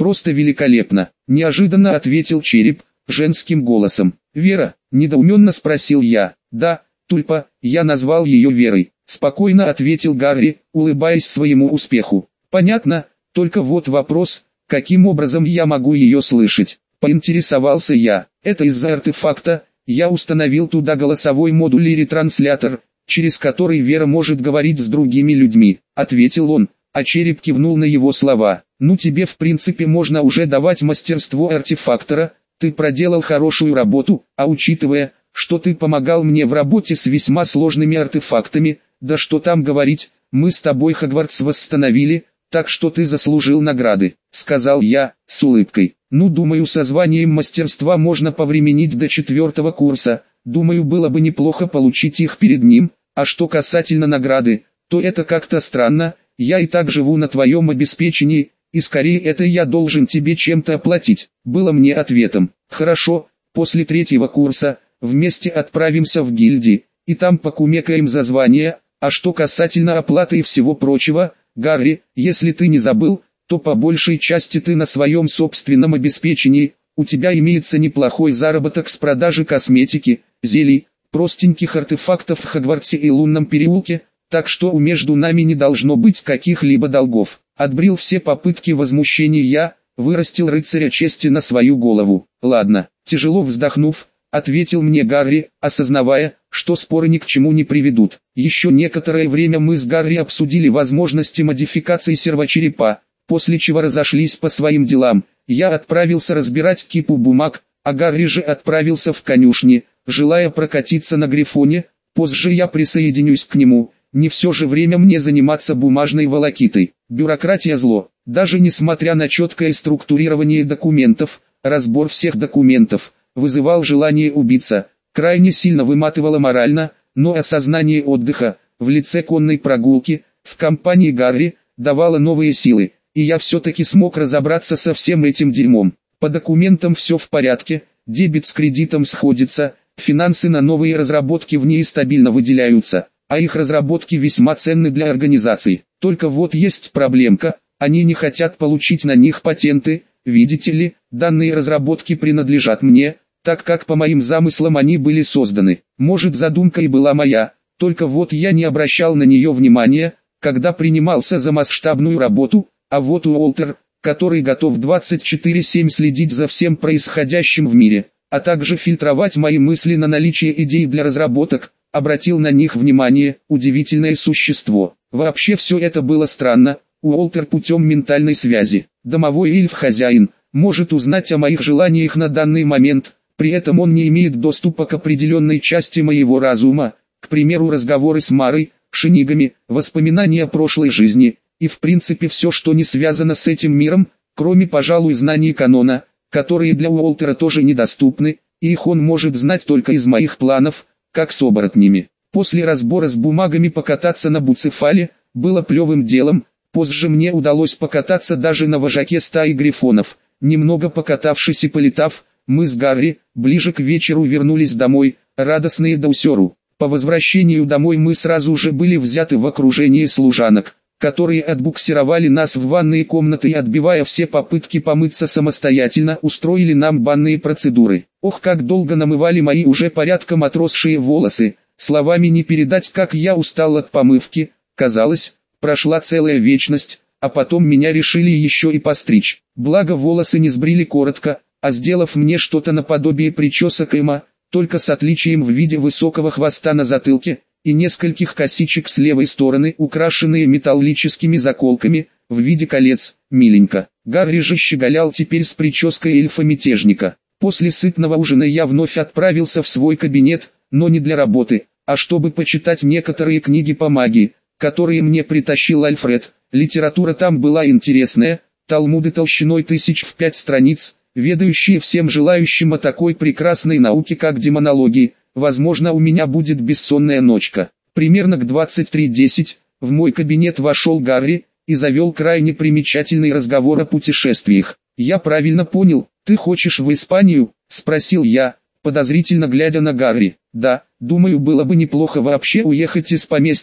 просто великолепно, неожиданно ответил череп, женским голосом. Вера, недоуменно спросил я. Да, Тульпа, я назвал ее Верой, спокойно ответил Гарри, улыбаясь своему успеху. Понятно, только вот вопрос, каким образом я могу ее слышать? Поинтересовался я. Это из-за артефакта, я установил туда голосовой модуль и ретранслятор, через который Вера может говорить с другими людьми, ответил он, а череп кивнул на его слова. Ну тебе в принципе можно уже давать мастерство артефактора, ты проделал хорошую работу, а учитывая, что ты помогал мне в работе с весьма сложными артефактами, да что там говорить, мы с тобой Хогвартс восстановили, так что ты заслужил награды, сказал я, с улыбкой. Ну думаю со званием мастерства можно повременить до 4-го курса, думаю было бы неплохо получить их перед ним, а что касательно награды, то это как-то странно, я и так живу на твоем обеспечении, и скорее это я должен тебе чем-то оплатить, было мне ответом. Хорошо, после 3-го курса, вместе отправимся в гильдии, и там покумекаем за звание, а что касательно оплаты и всего прочего, Гарри, если ты не забыл, то по большей части ты на своем собственном обеспечении, у тебя имеется неплохой заработок с продажи косметики, зелий, простеньких артефактов в Хогвартсе и Лунном переулке, так что между нами не должно быть каких-либо долгов. Отбрил все попытки возмущения я, вырастил рыцаря чести на свою голову. Ладно, тяжело вздохнув, ответил мне Гарри, осознавая, что споры ни к чему не приведут. Еще некоторое время мы с Гарри обсудили возможности модификации сервочерепа, после чего разошлись по своим делам. Я отправился разбирать кипу бумаг, а Гарри же отправился в конюшни, желая прокатиться на Грифоне. Позже я присоединюсь к нему, не все же время мне заниматься бумажной волокитой. Бюрократия зло, даже несмотря на четкое структурирование документов, разбор всех документов вызывал желание убиться, крайне сильно выматывало морально, но осознание отдыха, в лице конной прогулки, в компании Гарри, давало новые силы, и я все-таки смог разобраться со всем этим дерьмом. По документам все в порядке, дебет с кредитом сходится, финансы на новые разработки в ней стабильно выделяются, а их разработки весьма ценны для организаций. Только вот есть проблемка, они не хотят получить на них патенты, видите ли, данные разработки принадлежат мне, так как по моим замыслам они были созданы. Может задумка и была моя, только вот я не обращал на нее внимания, когда принимался за масштабную работу, а вот Уолтер, который готов 24/7 следить за всем происходящим в мире, а также фильтровать мои мысли на наличие идей для разработок, обратил на них внимание, удивительное существо. Вообще все это было странно, Уолтер путем ментальной связи, домовой эльф-хозяин, может узнать о моих желаниях на данный момент, при этом он не имеет доступа к определенной части моего разума, к примеру разговоры с Марой, шинигами, воспоминания о прошлой жизни, и в принципе все, что не связано с этим миром, кроме, пожалуй, знаний канона, которые для Уолтера тоже недоступны, и их он может знать только из моих планов, как с оборотнями. После разбора с бумагами покататься на Буцефале было плевым делом, позже мне удалось покататься даже на вожаке стаи грифонов. Немного покатавшись и полетав, мы с Гарри, ближе к вечеру вернулись домой, радостные до усеру. По возвращению домой мы сразу же были взяты в окружение служанок, которые отбуксировали нас в ванные комнаты и, отбивая все попытки помыться самостоятельно, устроили нам банные процедуры. Ох, как долго намывали мои уже порядком отросшие волосы, словами не передать, как я устал от помывки. Казалось, прошла целая вечность, а потом меня решили еще и постричь. Благо волосы не сбрили коротко, а сделав мне что-то наподобие причесок Эма, только с отличием в виде высокого хвоста на затылке, и нескольких косичек с левой стороны, украшенные металлическими заколками, в виде колец, миленько. Гарри же щеголял теперь с прической эльфа-мятежника. После сытного ужина я вновь отправился в свой кабинет, но не для работы, а чтобы почитать некоторые книги по магии, которые мне притащил Альфред. Литература там была интересная, талмуды толщиной 1005 страниц, ведающие всем желающим о такой прекрасной науке, как демонология. Возможно, у меня будет бессонная ночка. Примерно к 23:10 в мой кабинет вошел Гарри и завел крайне примечательный разговор о путешествиях. «Я правильно понял, ты хочешь в Испанию?» – спросил я, подозрительно глядя на Гарри. «Да, думаю, было бы неплохо вообще уехать из поместья,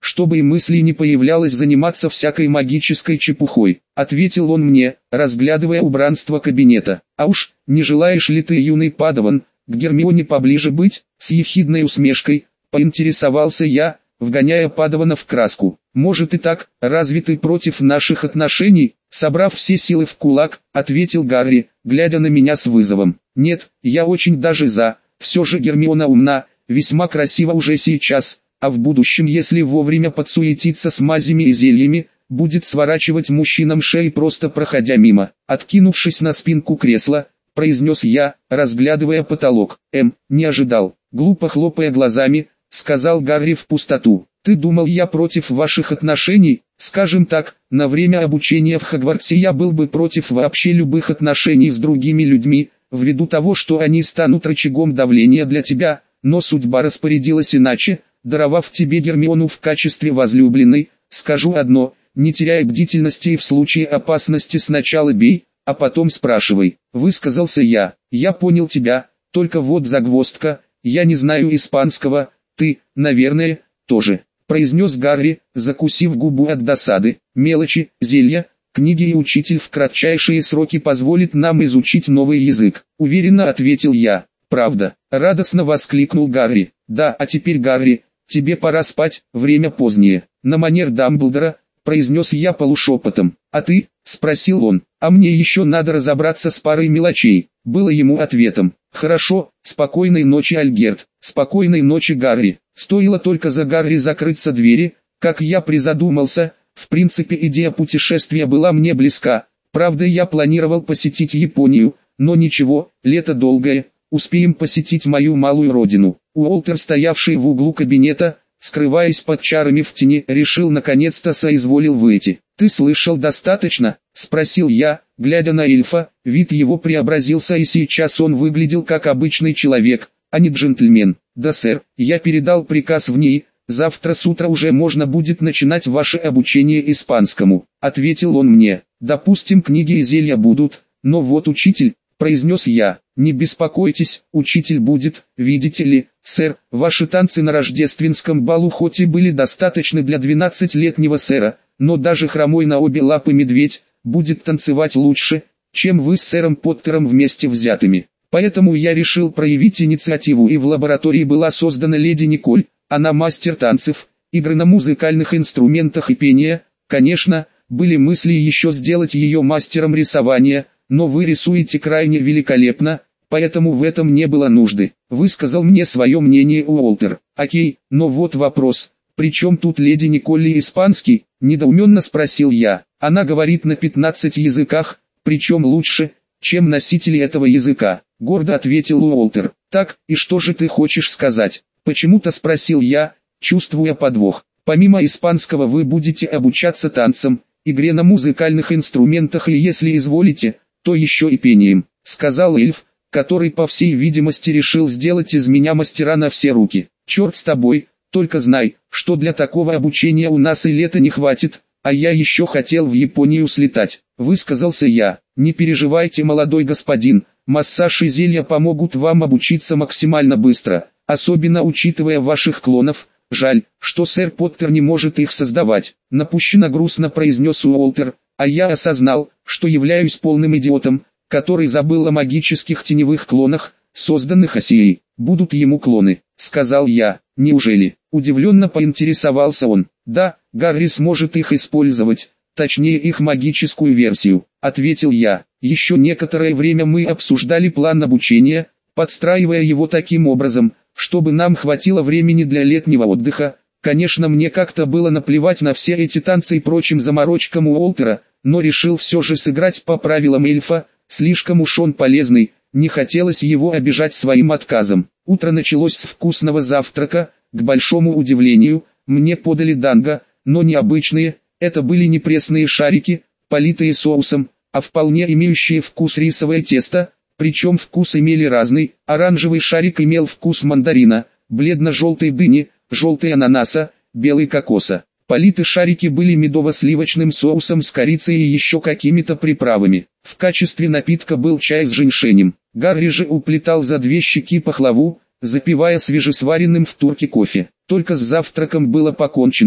чтобы и мысли не появлялось заниматься всякой магической чепухой», — ответил он мне, разглядывая убранство кабинета. «А уж, не желаешь ли ты, юный падаван, к Гермионе поближе быть?» С ехидной усмешкой поинтересовался я, вгоняя падавана в краску. «Может и так, разве ты против наших отношений?» Собрав все силы в кулак, ответил Гарри, глядя на меня с вызовом. «Нет, я очень даже за, все же Гермиона умна, весьма красива уже сейчас, а в будущем, если вовремя подсуетиться с мазями и зельями, будет сворачивать мужчинам шеи, просто проходя мимо». Откинувшись на спинку кресла, произнес я, разглядывая потолок. Не ожидал. Глупо хлопая глазами, сказал Гарри в пустоту. «Ты думал, я против ваших отношений? Скажем так, на время обучения в Хогвартсе я был бы против вообще любых отношений с другими людьми, ввиду того, что они станут рычагом давления для тебя, но судьба распорядилась иначе, даровав тебе Гермиону в качестве возлюбленной. Скажу одно, не теряй бдительности и в случае опасности сначала бей, а потом спрашивай». Высказался я. «Я понял тебя, только вот загвоздка, я не знаю испанского, ты, наверное, тоже», произнес Гарри, закусив губу от досады. «Мелочи, зелья, книги и учитель в кратчайшие сроки позволит нам изучить новый язык», уверенно ответил я. «Правда?» — радостно воскликнул Гарри. «Да, а теперь, Гарри, тебе пора спать, время позднее», на манер Дамблдора, произнес я полушепотом. «А ты?» — спросил он. «А мне еще надо разобраться с парой мелочей», было ему ответом. «Хорошо, спокойной ночи, Альгерт, спокойной ночи, Гарри». Стоило только за Гарри закрыться двери, как я призадумался. В принципе, идея путешествия была мне близка. Правда, я планировал посетить Японию, но ничего, лето долгое, успеем посетить мою малую родину. Уолтер, стоявший в углу кабинета, скрываясь под чарами в тени, решил наконец-то соизволил выйти. «Ты слышал достаточно?» — спросил я, глядя на эльфа. Вид его преобразился, и сейчас он выглядел как обычный человек, а не джентльмен. «Да, сэр, я передал приказ в ней, завтра с утра уже можно будет начинать ваше обучение испанскому», — ответил он мне. «Допустим, книги и зелья будут, но вот учитель», — произнес я. «Не беспокойтесь, учитель будет, видите ли, сэр, ваши танцы на рождественском балу хоть и были достаточны для 12-летнего сэра, но даже хромой на обе лапы медведь будет танцевать лучше, чем вы с сэром Поттером вместе взятыми. Поэтому я решил проявить инициативу, и в лаборатории была создана леди Николь, она мастер танцев, игры на музыкальных инструментах и пения. Конечно, были мысли еще сделать ее мастером рисования, но вы рисуете крайне великолепно, поэтому в этом не было нужды», высказал мне свое мнение Уолтер. «Окей, но вот вопрос, при чем тут леди Николь и испанский?» — недоуменно спросил я. «Она говорит на 15 языках, причем лучше, чем носители этого языка», — гордо ответил Уолтер. «Так, и что же ты хочешь сказать?» — почему-то спросил я, чувствуя подвох. «Помимо испанского вы будете обучаться танцам, игре на музыкальных инструментах и, если изволите, то еще и пением», — сказал эльф, который, по всей видимости, решил сделать из меня мастера на все руки. «Черт с тобой, только знай, что для такого обучения у нас и лета не хватит, а я еще хотел в Японию слетать», — высказался я. «Не переживайте, молодой господин, массаж и зелья помогут вам обучиться максимально быстро, особенно учитывая ваших клонов. Жаль, что сэр Поттер не может их создавать», — напущенно грустно произнес Уолтер, а я осознал, что являюсь полным идиотом, который забыл о магических теневых клонах, созданных Осией. «Будут ему клоны», — сказал я. «Неужели?» — удивленно поинтересовался он. «Да, Гарри сможет их использовать, точнее их магическую версию», — ответил я. Еще некоторое время мы обсуждали план обучения, подстраивая его таким образом, чтобы нам хватило времени для летнего отдыха. Конечно, мне как-то было наплевать на все эти танцы и прочим заморочкам Уолтера, но решил все же сыграть по правилам эльфа, слишком уж он полезный, не хотелось его обижать своим отказом. Утро началось с вкусного завтрака. К большому удивлению, мне подали данго, но не обычные, это были не пресные шарики, политые соусом, а вполне имеющие вкус рисовое тесто, причем вкус имели разный. Оранжевый шарик имел вкус мандарина, бледно-желтой дыни, желтый ананаса, белый кокоса. Политые шарики были медово-сливочным соусом с корицей и еще какими-то приправами. В качестве напитка был чай с женьшенем. Гарри же уплетал за две щеки пахлаву, запивая свежесваренным в турке кофе. Только с завтраком было покончено,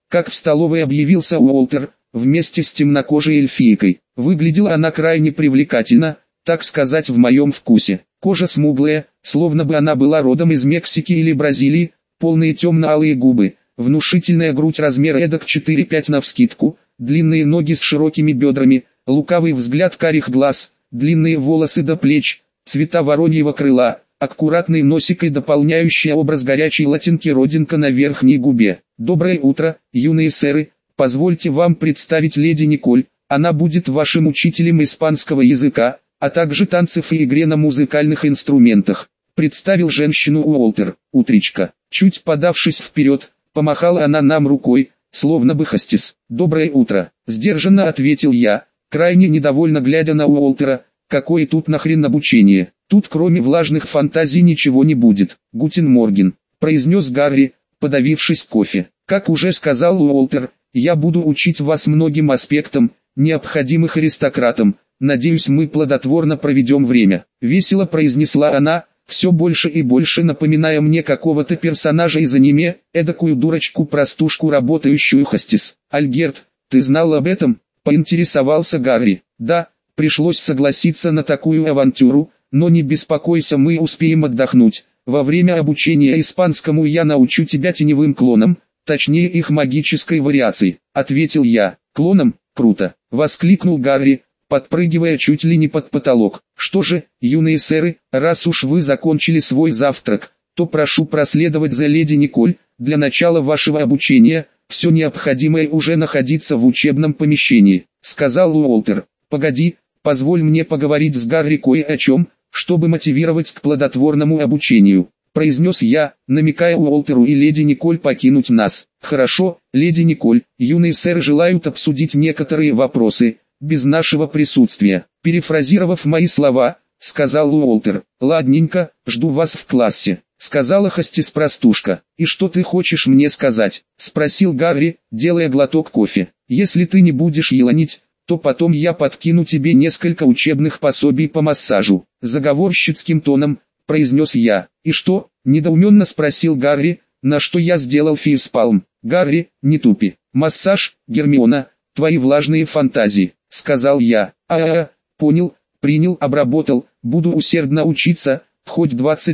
как в столовой объявился Уолтер, вместе с темнокожей эльфийкой. Выглядела она крайне привлекательно, так сказать, в моем вкусе. Кожа смуглая, словно бы она была родом из Мексики или Бразилии, полные темно-алые губы, внушительная грудь размера эдак 4-5 навскидку, длинные ноги с широкими бедрами, лукавый взгляд карих глаз, длинные волосы до плеч, цвета вороньего крыла, аккуратный носик и дополняющий образ горячей латинки родинка на верхней губе. Доброе утро, юные сэры, позвольте вам представить леди Николь, она будет вашим учителем испанского языка, а также танцев и игре на музыкальных инструментах. Представил женщину Уолтер. Утречка. Чуть подавшись вперед, помахала она нам рукой, словно бы хостес. «Доброе утро», — сдержанно ответил я, крайне недовольно глядя на Уолтера. «Какое тут нахрен обучение? Тут кроме влажных фантазий ничего не будет». «Гутен Морген», — произнес Гарри, подавившись кофе. «Как уже сказал Уолтер, я буду учить вас многим аспектам, необходимых аристократам. Надеюсь, мы плодотворно проведем время», — весело произнесла она, все больше и больше напоминая мне какого-то персонажа из аниме, эдакую дурочку-простушку, работающую хостес. «Альгерт, ты знал об этом?» — поинтересовался Гарри. «Да, пришлось согласиться на такую авантюру, но не беспокойся, мы успеем отдохнуть. Во время обучения испанскому я научу тебя теневым клонам, точнее их магической вариации», — ответил я. «Клонам? Круто!» — воскликнул Гарри, подпрыгивая чуть ли не под потолок. «Что же, юные сэры, раз уж вы закончили свой завтрак, то прошу проследовать за леди Николь. Для начала вашего обучения, все необходимое уже находится в учебном помещении», — сказал Уолтер. «Погоди, позволь мне поговорить с Гарри кое о чем, чтобы мотивировать к плодотворному обучению», — произнес я, намекая Уолтеру и леди Николь покинуть нас. «Хорошо, леди Николь, юные сэры желают обсудить некоторые вопросы без нашего присутствия», — перефразировав мои слова, сказал Уолтер. «Ладненько, жду вас в классе», — сказала хостес-простушка. «И что ты хочешь мне сказать?» — спросил Гарри, делая глоток кофе. «Если ты не будешь еланить, то потом я подкину тебе несколько учебных пособий по массажу», — заговорщицким тоном произнес я. «И что?» — недоуменно спросил Гарри, на что я сделал фейспалм. «Гарри, не тупи. Массаж, Гермиона, твои влажные фантазии», — сказал я. Понял, принял, обработал, буду усердно учиться, хоть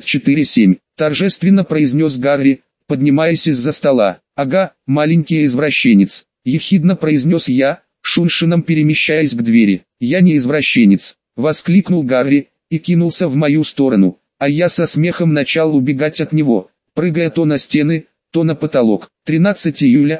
24/7, торжественно произнес Гарри, поднимаясь из-за стола. «Ага, маленький извращенец», — ехидно произнес я, шуншином перемещаясь к двери. «Я не извращенец», — воскликнул Гарри и кинулся в мою сторону, а я со смехом начал убегать от него, прыгая то на стены, то на потолок. 13 июля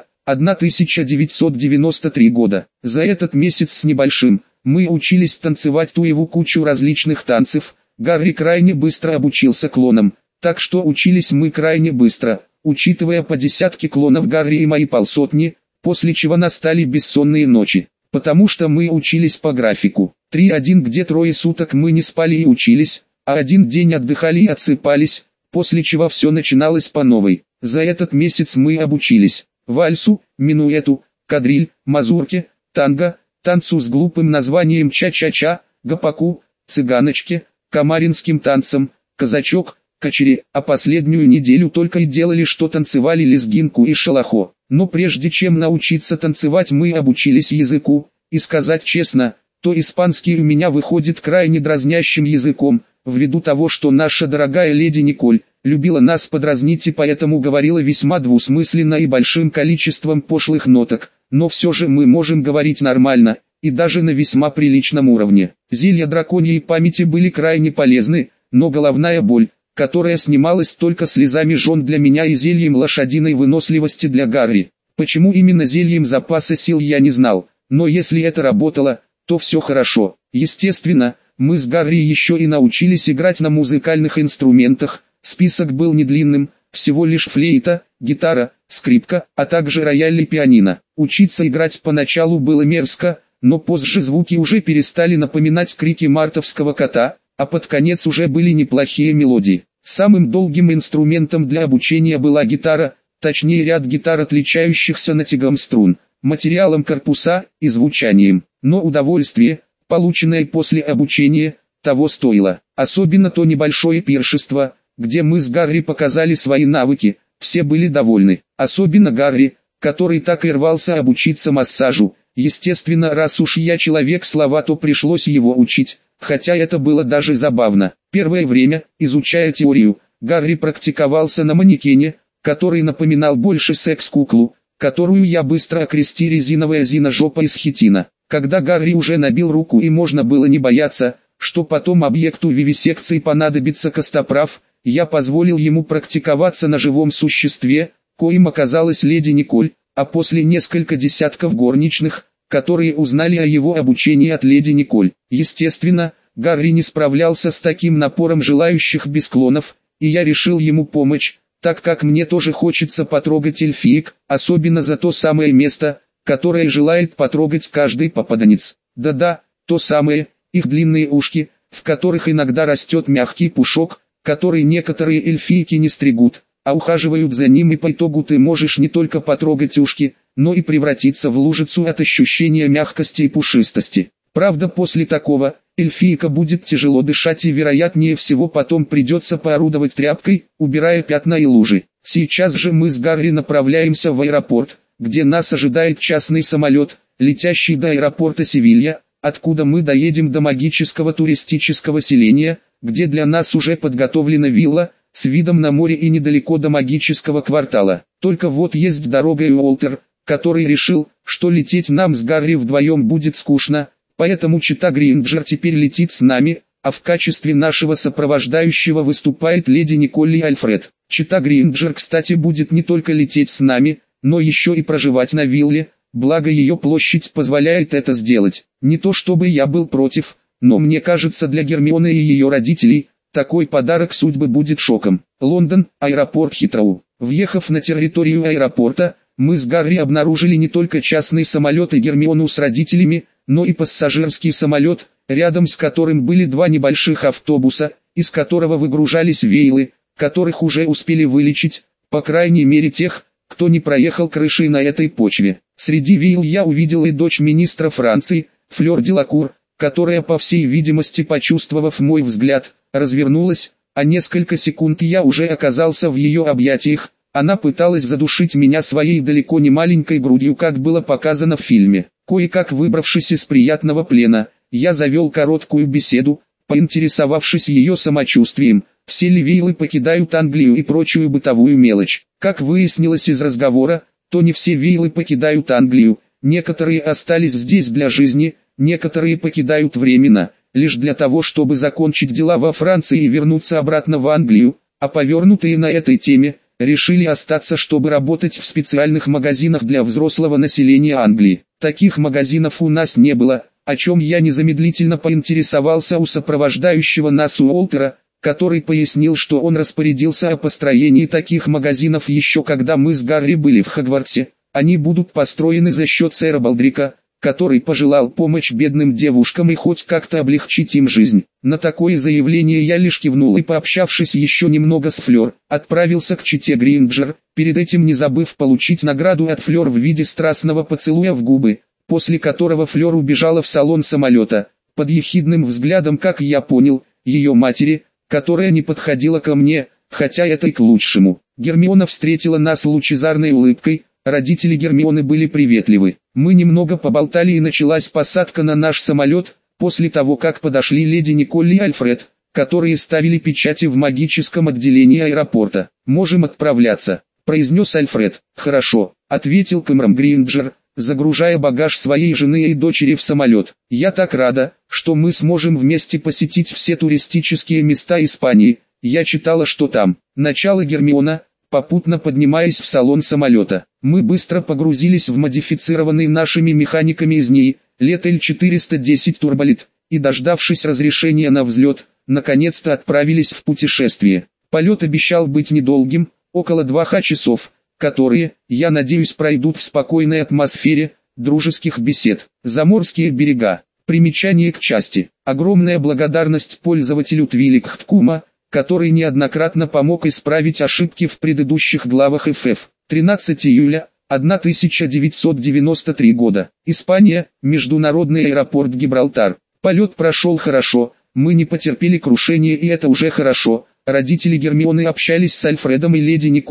1993 года. За этот месяц с небольшим мы учились танцевать туеву кучу различных танцев. Гарри крайне быстро обучился клонам, так что учились мы крайне быстро, учитывая по десятке клонов Гарри и мои полсотни, после чего настали бессонные ночи, потому что мы учились по графику. 3-1, где 3 суток мы не спали и учились, а 1 день отдыхали и отсыпались, после чего все начиналось по новой. За этот месяц мы обучились вальсу, минуэту, кадриль, мазурке, танго, танцу с глупым названием ча-ча-ча, гопаку, цыганочке, камаринским танцам, казачок, качере, а последнюю неделю только и делали, что танцевали лезгинку и шалахо. Но прежде чем научиться танцевать, мы обучились языку, и сказать честно, то испанский у меня выходит крайне дразнящим языком, ввиду того, что наша дорогая леди Николь любила нас подразнить и поэтому говорила весьма двусмысленно и большим количеством пошлых ноток, но все же мы можем говорить нормально, и даже на весьма приличном уровне. Зелья драконьей памяти были крайне полезны, но головная боль, которая снималась только слезами жен для меня и зельем лошадиной выносливости для Гарри. Почему именно зельем запаса сил я не знал, но если это работало, то все хорошо. Естественно, мы с Гарри еще и научились играть на музыкальных инструментах. Список был недлинным, всего лишь флейта, гитара, скрипка, а также рояль и пианино. Учиться играть поначалу было мерзко, но позже звуки уже перестали напоминать крики мартовского кота, а под конец уже были неплохие мелодии. Самым долгим инструментом для обучения была гитара, точнее ряд гитар, отличающихся натягом струн, материалом корпуса и звучанием. Но удовольствие, полученное после обучения, того стоило. Особенно то небольшое пиршество, где мы с Гарри показали свои навыки, все были довольны. Особенно Гарри, который так и рвался обучиться массажу. Естественно, раз уж я человек слова, то пришлось его учить, хотя это было даже забавно. Первое время, изучая теорию, Гарри практиковался на манекене, который напоминал больше секс-куклу, которую я быстро окрестил резиновая Зина-жопа из хитина. Когда Гарри уже набил руку и можно было не бояться, что потом объекту вивисекции понадобится костоправ, я позволил ему практиковаться на живом существе, коим оказалась леди Николь, а после несколько десятков горничных, которые узнали о его обучении от леди Николь. Естественно, Гарри не справлялся с таким напором желающих без клонов, и я решил ему помочь, так как мне тоже хочется потрогать эльфиек, особенно за то самое место, которое желает потрогать каждый попаданец. Да-да, то самое, их длинные ушки, в которых иногда растет мягкий пушок, который некоторые эльфийки не стригут, а ухаживают за ним, и по итогу ты можешь не только потрогать ушки, но и превратиться в лужицу от ощущения мягкости и пушистости. Правда, после такого, эльфийка будет тяжело дышать и вероятнее всего потом придется поорудовать тряпкой, убирая пятна и лужи. Сейчас же мы с Гарри направляемся в аэропорт, где нас ожидает частный самолет, летящий до аэропорта Севилья, откуда мы доедем до магического туристического селения, где для нас уже подготовлена вилла, с видом на море и недалеко до магического квартала. Только вот есть дорога и Уолтер, который решил, что лететь нам с Гарри вдвоем будет скучно, поэтому чита Гринджер теперь летит с нами, а в качестве нашего сопровождающего выступает леди Николь и Альфред. Чита Гринджер, кстати, будет не только лететь с нами, но еще и проживать на вилле, благо ее площадь позволяет это сделать. Не то чтобы я был против, но мне кажется, для Гермионы и ее родителей, такой подарок судьбы будет шоком. Лондон, аэропорт Хитроу. Въехав на территорию аэропорта, мы с Гарри обнаружили не только частный самолет и Гермиону с родителями, но и пассажирский самолет, рядом с которым были два небольших автобуса, из которого выгружались вейлы, которых уже успели вылечить, по крайней мере тех, кто не проехал крышей на этой почве. Среди вейл я увидел и дочь министра Франции, Флёр Делакур, которая, по всей видимости, почувствовав мой взгляд, развернулась, а несколько секунд я уже оказался в ее объятиях. Она пыталась задушить меня своей далеко не маленькой грудью, как было показано в фильме. Кое-как выбравшись из приятного плена, я завел короткую беседу, поинтересовавшись ее самочувствием, все ли вейлы покидают Англию и прочую бытовую мелочь. Как выяснилось из разговора, то не все вейлы покидают Англию, некоторые остались здесь для жизни, некоторые покидают временно, лишь для того, чтобы закончить дела во Франции и вернуться обратно в Англию, а повернутые на этой теме, решили остаться, чтобы работать в специальных магазинах для взрослого населения Англии. Таких магазинов у нас не было, о чем я незамедлительно поинтересовался у сопровождающего нас Уолтера, который пояснил, что он распорядился о построении таких магазинов еще когда мы с Гарри были в Хогвартсе. Они будут построены за счет сэра Балдрика, который пожелал помочь бедным девушкам и хоть как-то облегчить им жизнь. На такое заявление я лишь кивнул и, пообщавшись еще немного с Флёр, отправился к чите Гринджер, перед этим не забыв получить награду от Флёр в виде страстного поцелуя в губы, после которого Флёр убежала в салон самолета, под ехидным взглядом, как я понял, ее матери, которая не подходила ко мне, хотя это и к лучшему. Гермиона встретила нас лучезарной улыбкой, родители Гермионы были приветливы. Мы немного поболтали и началась посадка на наш самолет, после того как подошли леди Николь и Альфред, которые ставили печати в магическом отделении аэропорта. «Можем отправляться», — произнес Альфред. «Хорошо», — ответил Кэмерон Гринджер, загружая багаж своей жены и дочери в самолет. «Я так рада, что мы сможем вместе посетить все туристические места Испании. Я читала, что там». Начало Гермиона, попутно поднимаясь в салон самолета. Мы быстро погрузились в модифицированный нашими механиками из НИИ, Лет-410 Турболит, и, дождавшись разрешения на взлет, наконец-то отправились в путешествие. Полет обещал быть недолгим, около 2 часов, которые, я надеюсь, пройдут в спокойной атмосфере, дружеских бесед. Заморские берега. Примечание к части. Огромная благодарность пользователю Твиликхткума, который неоднократно помог исправить ошибки в предыдущих главах FF. 13 июля 1993 года. Испания, международный аэропорт Гибралтар. Полет прошел хорошо, мы не потерпели крушения, и это уже хорошо. Родители Гермионы общались с Альфредом и леди Николь,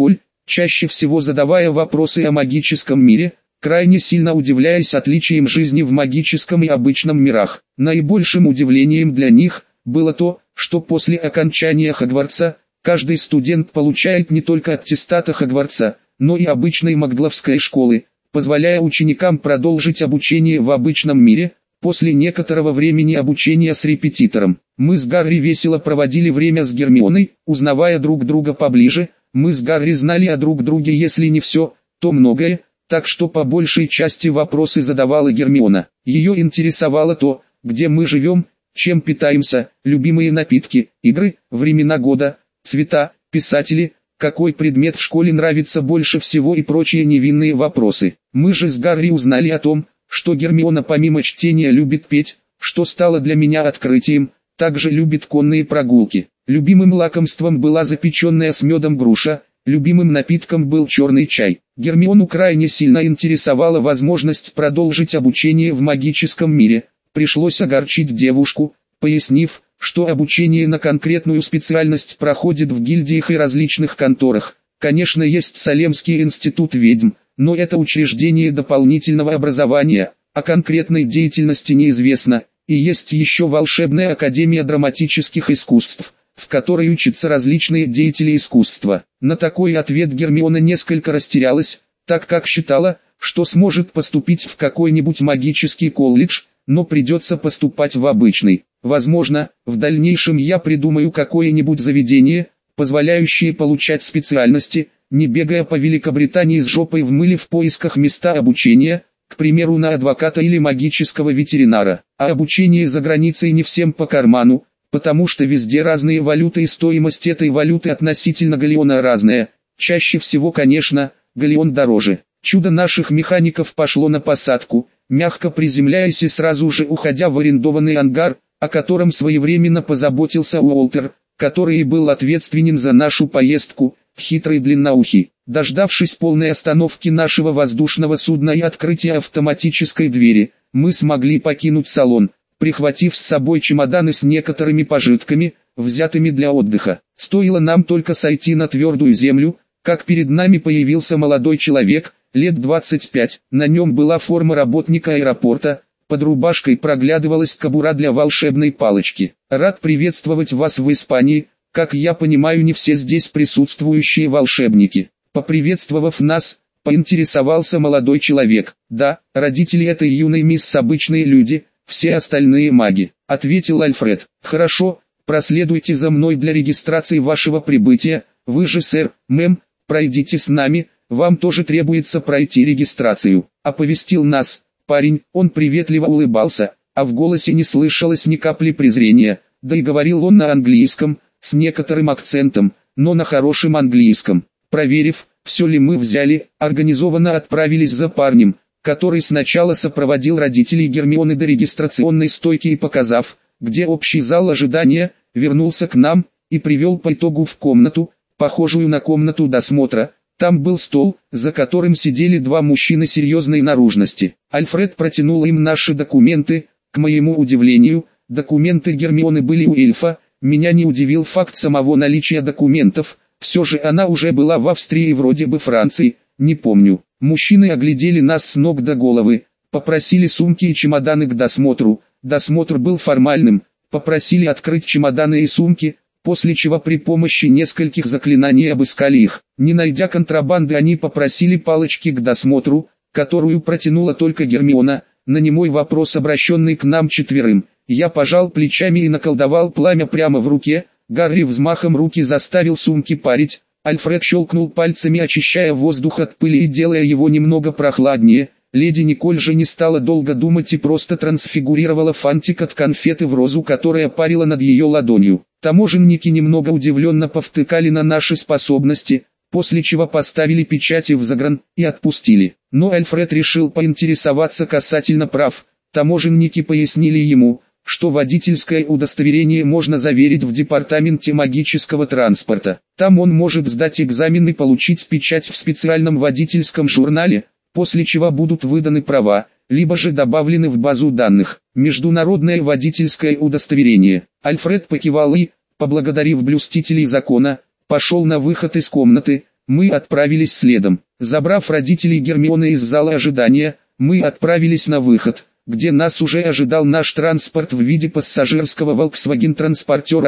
чаще всего задавая вопросы о магическом мире, крайне сильно удивляясь отличиям жизни в магическом и обычном мирах. Наибольшим удивлением для них было то, что после окончания Хогвартса, каждый студент получает не только аттестаты Хогвартса, но и обычной магловской школы, позволяя ученикам продолжить обучение в обычном мире, после некоторого времени обучения с репетитором. Мы с Гарри весело проводили время с Гермионой, узнавая друг друга поближе. Мы с Гарри знали о друг друге если не все, то многое, так что по большей части вопросы задавала Гермиона. Ее интересовало то, где мы живем, чем питаемся, любимые напитки, игры, времена года, цвета, писатели, какой предмет в школе нравится больше всего и прочие невинные вопросы. Мы же с Гарри узнали о том, что Гермиона помимо чтения любит петь, что стало для меня открытием, также любит конные прогулки. Любимым лакомством была запеченная с медом груша, любимым напитком был черный чай. Гермиону крайне сильно интересовала возможность продолжить обучение в магическом мире. Пришлось огорчить девушку, пояснив, что обучение на конкретную специальность проходит в гильдиях и различных конторах. Конечно, есть Салемский институт ведьм, но это учреждение дополнительного образования, о конкретной деятельности неизвестно, и есть еще волшебная академия драматических искусств, в которой учатся различные деятели искусства. На такой ответ Гермиона несколько растерялась, так как считала, что сможет поступить в какой-нибудь магический колледж, но придется поступать в обычный. Возможно, в дальнейшем я придумаю какое-нибудь заведение, позволяющее получать специальности, не бегая по Великобритании с жопой в мыле в поисках места обучения, к примеру на адвоката или магического ветеринара. А обучение за границей не всем по карману, потому что везде разные валюты и стоимость этой валюты относительно галеона разная. Чаще всего, конечно, галеон дороже. Чудо наших механиков пошло на посадку, мягко приземляясь и сразу же уходя в арендованный ангар, о котором своевременно позаботился Уолтер, который и был ответственен за нашу поездку, хитрый длинноухий. Дождавшись полной остановки нашего воздушного судна и открытия автоматической двери, мы смогли покинуть салон, прихватив с собой чемоданы с некоторыми пожитками, взятыми для отдыха. Стоило нам только сойти на твердую землю, как перед нами появился молодой человек, лет 25, на нем была форма работника аэропорта, под рубашкой проглядывалась кобура для волшебной палочки. «Рад приветствовать вас в Испании, как я понимаю, не все здесь присутствующие волшебники». Поприветствовав нас, поинтересовался молодой человек. «Да, родители этой юной мисс обычные люди, все остальные маги», — ответил Альфред. «Хорошо, проследуйте за мной для регистрации вашего прибытия, вы же сэр, мэм, пройдите с нами, вам тоже требуется пройти регистрацию», — оповестил нас парень. Он приветливо улыбался, а в голосе не слышалось ни капли презрения, да и говорил он на английском, с некоторым акцентом, но на хорошем английском. Проверив, все ли мы взяли, организованно отправились за парнем, который сначала сопроводил родителей Гермионы до регистрационной стойки и показав, где общий зал ожидания, вернулся к нам и привел по итогу в комнату, похожую на комнату досмотра. Там был стол, за которым сидели два мужчины серьезной наружности. Альфред протянул им наши документы. К моему удивлению, документы Гермионы были у эльфа. Меня не удивил факт самого наличия документов. Все же она уже была в Австрии и вроде бы Франции, не помню. Мужчины оглядели нас с ног до головы, попросили сумки и чемоданы к досмотру. Досмотр был формальным, попросили открыть чемоданы и сумки, после чего при помощи нескольких заклинаний обыскали их. Не найдя контрабанды, они попросили палочки к досмотру, которую протянула только Гермиона. На немой вопрос, обращенный к нам четверым, я пожал плечами и наколдовал пламя прямо в руке. Гарри взмахом руки заставил сумки парить, Альфред щелкнул пальцами, очищая воздух от пыли и делая его немного прохладнее. Леди Николь же не стала долго думать и просто трансфигурировала фантик от конфеты в розу, которая парила над ее ладонью. Таможенники немного удивленно повтыкали на наши способности, после чего поставили печати в загран и отпустили. Но Альфред решил поинтересоваться касательно прав. Таможенники пояснили ему, что водительское удостоверение можно заверить в департаменте магического транспорта. Там он может сдать экзамен и получить печать в специальном водительском журнале, после чего будут выданы права, либо же добавлены в базу данных. Международное водительское удостоверение. Альфред покивал и, поблагодарив блюстителей закона, пошел на выход из комнаты. Мы отправились следом. Забрав родителей Гермионы из зала ожидания, мы отправились на выход, где нас уже ожидал наш транспорт в виде пассажирского Volkswagen-транспортер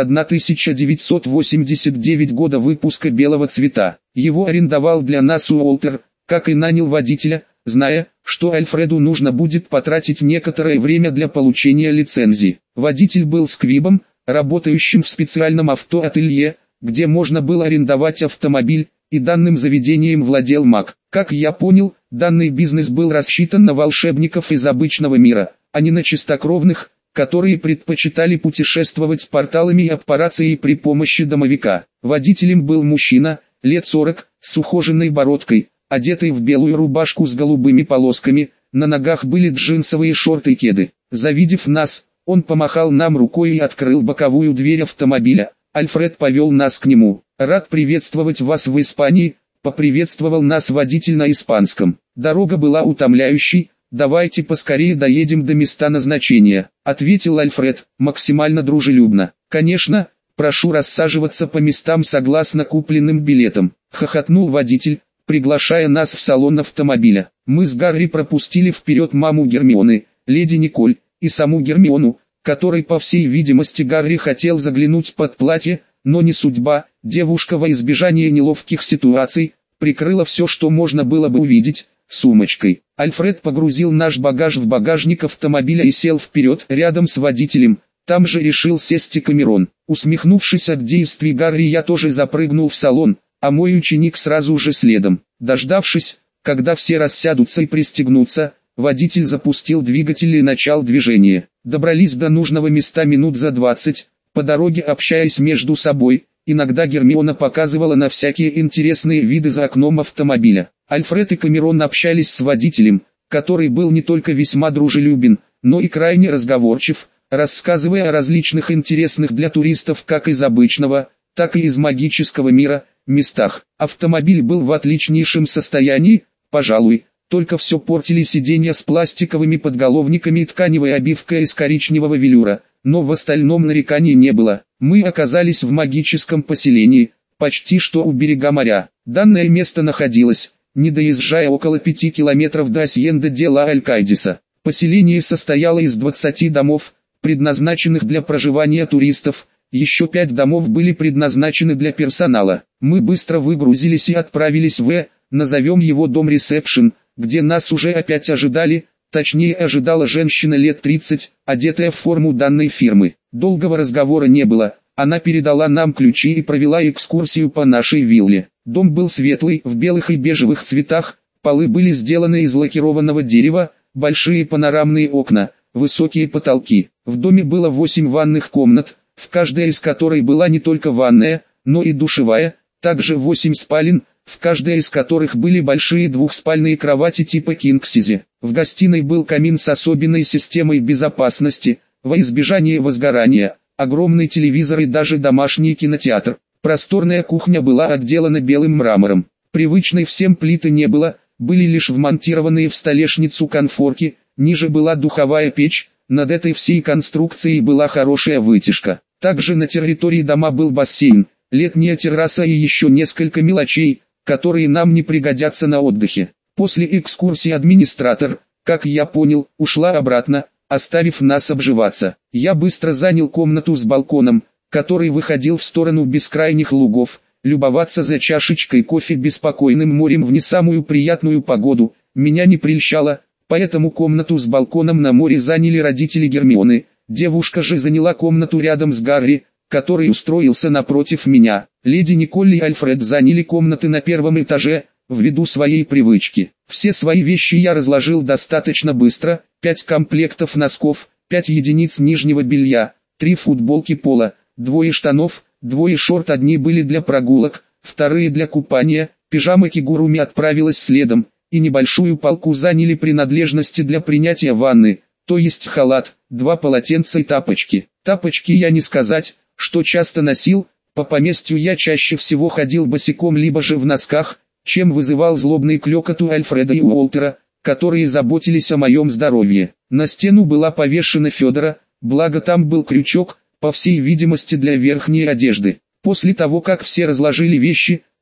1989 года выпуска белого цвета. Его арендовал для нас Уолтер, как и нанял водителя, зная, что Альфреду нужно будет потратить некоторое время для получения лицензии. Водитель был сквибом, работающим в специальном автоателье, где можно было арендовать автомобиль, и данным заведением владел маг. Как я понял, данный бизнес был рассчитан на волшебников из обычного мира, а не на чистокровных, которые предпочитали путешествовать порталами и аппарацией при помощи домовика. Водителем был мужчина, лет 40, с ухоженной бородкой, одетый в белую рубашку с голубыми полосками, на ногах были джинсовые шорты и кеды. Завидев нас, он помахал нам рукой и открыл боковую дверь автомобиля. Альфред повел нас к нему. «Рад приветствовать вас в Испании», — поприветствовал нас водитель на испанском. «Дорога была утомляющей, давайте поскорее доедем до места назначения», — ответил Альфред, максимально дружелюбно. «Конечно, прошу рассаживаться по местам согласно купленным билетам», — хохотнул водитель, приглашая нас в салон автомобиля. Мы с Гарри пропустили вперед маму Гермионы, леди Николь, и саму Гермиону, которой по всей видимости Гарри хотел заглянуть под платье, но не судьба. Девушка во избежание неловких ситуаций прикрыла все, что можно было бы увидеть, сумочкой. Альфред погрузил наш багаж в багажник автомобиля и сел вперед рядом с водителем. Там же решил сесть и Камерон. Усмехнувшись от действий Гарри, я тоже запрыгнул в салон, а мой ученик сразу же следом. Дождавшись, когда все рассядутся и пристегнутся, водитель запустил двигатель и начал движение. Добрались до нужного места минут за 20, по дороге общаясь между собой. Иногда Гермиона показывала на всякие интересные виды за окном автомобиля. Альфред и Камерон общались с водителем, который был не только весьма дружелюбен, но и крайне разговорчив, рассказывая о различных интересных для туристов как из обычного, так и из магического мира, местах. Автомобиль был в отличнейшем состоянии, пожалуй, только все портили сиденья с пластиковыми подголовниками и тканевой обивкой из коричневого велюра, но в остальном нареканий не было. Мы оказались в магическом поселении, почти что у берега моря. Данное место находилось, не доезжая около 5 километров до Асьенда де ла Алькайдиса. Поселение состояло из 20 домов, предназначенных для проживания туристов, еще 5 домов были предназначены для персонала. Мы быстро выгрузились и отправились в, назовем его дом-ресепшн, где нас уже опять ожидали, точнее ожидала женщина лет 30, одетая в форму данной фирмы. Долгого разговора не было, она передала нам ключи и провела экскурсию по нашей вилле. Дом был светлый, в белых и бежевых цветах, полы были сделаны из лакированного дерева, большие панорамные окна, высокие потолки. В доме было 8 ванных комнат, в каждой из которой была не только ванная, но и душевая, также 8 спален, в каждой из которых были большие двухспальные кровати типа кинг-сайз. В гостиной был камин с особенной системой безопасности, во избежание возгорания, огромный телевизор и даже домашний кинотеатр. Просторная кухня была отделана белым мрамором. Привычной всем плиты не было, были лишь вмонтированные в столешницу конфорки, ниже была духовая печь, над этой всей конструкцией была хорошая вытяжка. Также на территории дома был бассейн, летняя терраса и еще несколько мелочей, которые нам не пригодятся на отдыхе. После экскурсии администратор, как я понял, ушла обратно, оставив нас обживаться. Я быстро занял комнату с балконом, который выходил в сторону бескрайних лугов. Любоваться за чашечкой кофе беспокойным морем в не самую приятную погоду меня не прельщало, поэтому комнату с балконом на море заняли родители Гермионы. Девушка же заняла комнату рядом с Гарри, который устроился напротив меня. Леди Николь и Альфред заняли комнаты на первом этаже, ввиду своей привычки. Все свои вещи я разложил достаточно быстро: 5 комплектов носков, 5 единиц нижнего белья, 3 футболки пола, 2 штанов, 2 шорт, одни были для прогулок, вторые для купания, пижама кигуруми отправилась следом, и небольшую полку заняли принадлежности для принятия ванны, то есть халат, 2 полотенца и тапочки. Тапочки я не сказать, что часто носил, по поместью я чаще всего ходил босиком либо же в носках, чем вызывал злобный клёкот у Альфреда и Уолтера, которые заботились о моем здоровье. На стену была повешена Федора, благо там был крючок, по всей видимости для верхней одежды. После того как все разложили вещи,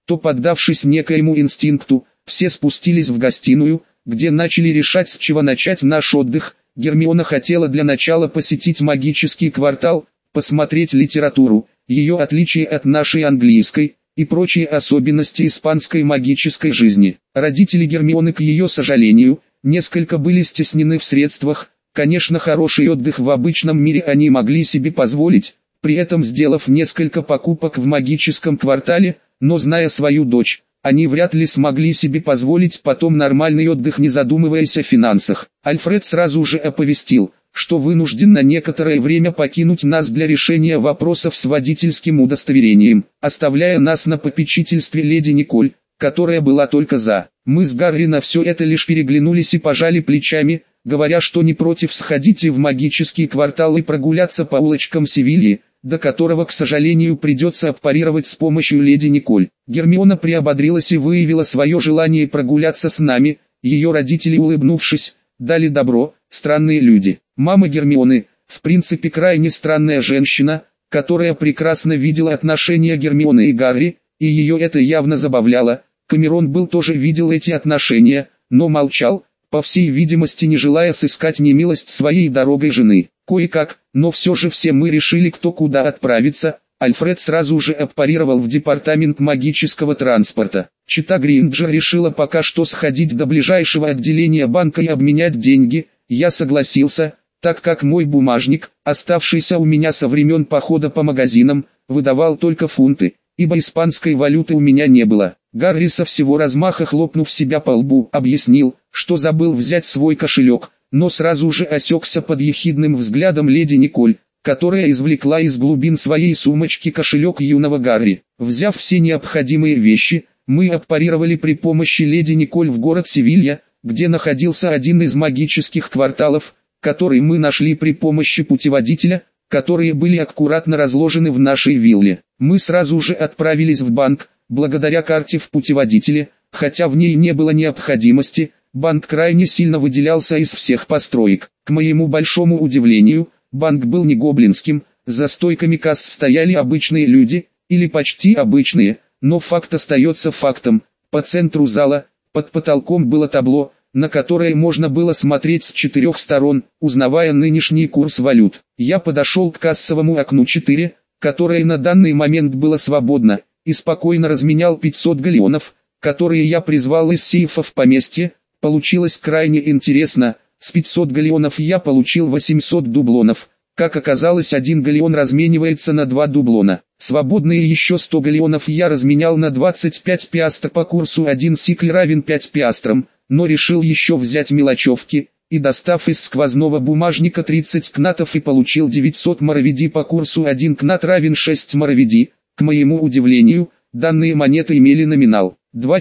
то, поддавшись некоему инстинкту, все спустились в гостиную, где начали решать, с чего начать наш отдых. Гермиона хотела для начала посетить магический квартал, посмотреть литературу, ее отличия от нашей английской, и прочие особенности испанской магической жизни. Родители Гермионы, к ее сожалению, несколько были стеснены в средствах. Конечно, хороший отдых в обычном мире они могли себе позволить, при этом сделав несколько покупок в магическом квартале, но зная свою дочь, они вряд ли смогли себе позволить потом нормальный отдых, не задумываясь о финансах. Альфред сразу же оповестил, что вынужден на некоторое время покинуть нас для решения вопросов с водительским удостоверением, оставляя нас на попечительстве леди Николь, которая была только за. Мы с Гарри на все это лишь переглянулись и пожали плечами, говоря, что не против сходить в магический квартал и прогуляться по улочкам Севильи, до которого, к сожалению, придется аппарировать с помощью леди Николь. Гермиона приободрилась и выявила свое желание прогуляться с нами. Ее родители, улыбнувшись, дали добро. Странные люди. Мама Гермионы, в принципе, крайне странная женщина, которая прекрасно видела отношения Гермионы и Гарри, и ее это явно забавляло. Камерон тоже видел эти отношения, но молчал, по всей видимости не желая сыскать немилость своей дорогой жены. Кое-как, но все же все мы решили, кто куда отправиться. Альфред сразу же аппарировал в департамент магического транспорта. Чита Гринджер решила пока что сходить до ближайшего отделения банка и обменять деньги. Я согласился, так как мой бумажник, оставшийся у меня со времен похода по магазинам, выдавал только фунты, ибо испанской валюты у меня не было. Гарри со всего размаха, хлопнув себя по лбу, объяснил, что забыл взять свой кошелек, но сразу же осекся под ехидным взглядом леди Николь, которая извлекла из глубин своей сумочки кошелек юного Гарри. Взяв все необходимые вещи, мы аппарировали при помощи леди Николь в город Севилья, где находился один из магических кварталов, который мы нашли при помощи путеводителя, которые были аккуратно разложены в нашей вилле. Мы сразу же отправились в банк, благодаря карте в путеводителе, хотя в ней не было необходимости. Банк крайне сильно выделялся из всех построек. К моему большому удивлению, банк был не гоблинским, за стойками касс стояли обычные люди, или почти обычные, но факт остается фактом. По центру зала, под потолком было табло, на которое можно было смотреть с 4 сторон, узнавая нынешний курс валют. Я подошел к кассовому окну 4, которое на данный момент было свободно, и спокойно разменял 500 галеонов, которые я призвал из сейфа в поместье. Получилось крайне интересно. С 500 галеонов я получил 800 дублонов. Как оказалось, 1 галеон разменивается на 2 дублона. Свободные еще 100 галеонов я разменял на 25 пиастр по курсу 1 сикль равен 5 пиастрам, но решил еще взять мелочевки, и достав из сквозного бумажника 30 кнатов и получил 900 моровиди по курсу 1 кнат равен 6 моровиди. К моему удивлению, данные монеты имели номинал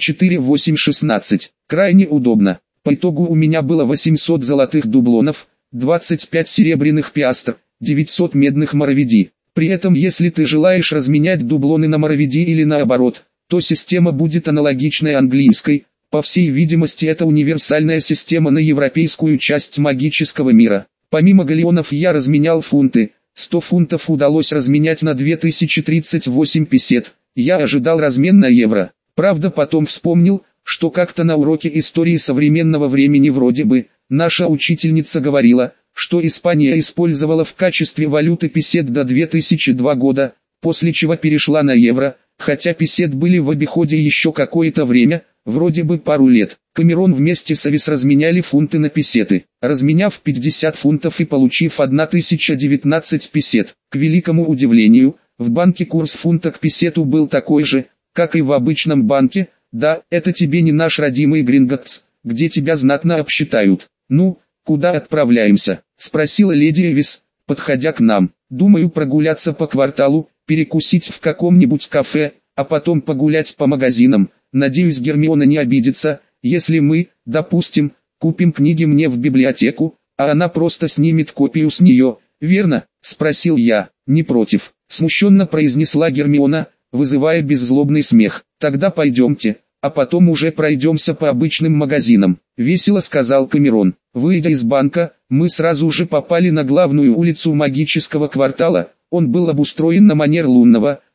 24816. Крайне удобно. По итогу у меня было 800 золотых дублонов, 25 серебряных пиастр, 900 медных моровиди. При этом, если ты желаешь разменять дублоны на моровиди или наоборот, то система будет аналогичной английской. По всей видимости, это универсальная система на европейскую часть магического мира. Помимо галеонов я разменял фунты. 100 фунтов удалось разменять на 2038 песет. Я ожидал размен на евро. Правда, потом вспомнил, что как-то на уроке истории современного времени вроде бы наша учительница говорила, что Испания использовала в качестве валюты песет до 2002 года, после чего перешла на евро, хотя песет были в обиходе еще какое-то время, вроде бы пару лет. Камерон вместе с Авис разменяли фунты на песеты, разменяв 50 фунтов и получив 1019 песет. К великому удивлению, в банке курс фунта к песету был такой же, как и в обычном банке. Да, это тебе не наш родимый Гринготс, где тебя знатно обсчитают. Ну, куда отправляемся? Спросила леди Эвис, подходя к нам. Думаю, прогуляться по кварталу, перекусить в каком-нибудь кафе, а потом погулять по магазинам. Надеюсь, Гермиона не обидится, если мы, допустим, купим книги мне в библиотеку, а она просто снимет копию с нее, верно? Спросил я. Не против, смущенно произнесла Гермиона, вызывая беззлобный смех. Тогда пойдемте, а потом уже пройдемся по обычным магазинам, весело сказал Камерон. Выйдя из банка, мы сразу же попали на главную улицу магического квартала. Он был обустроен на манер лунного,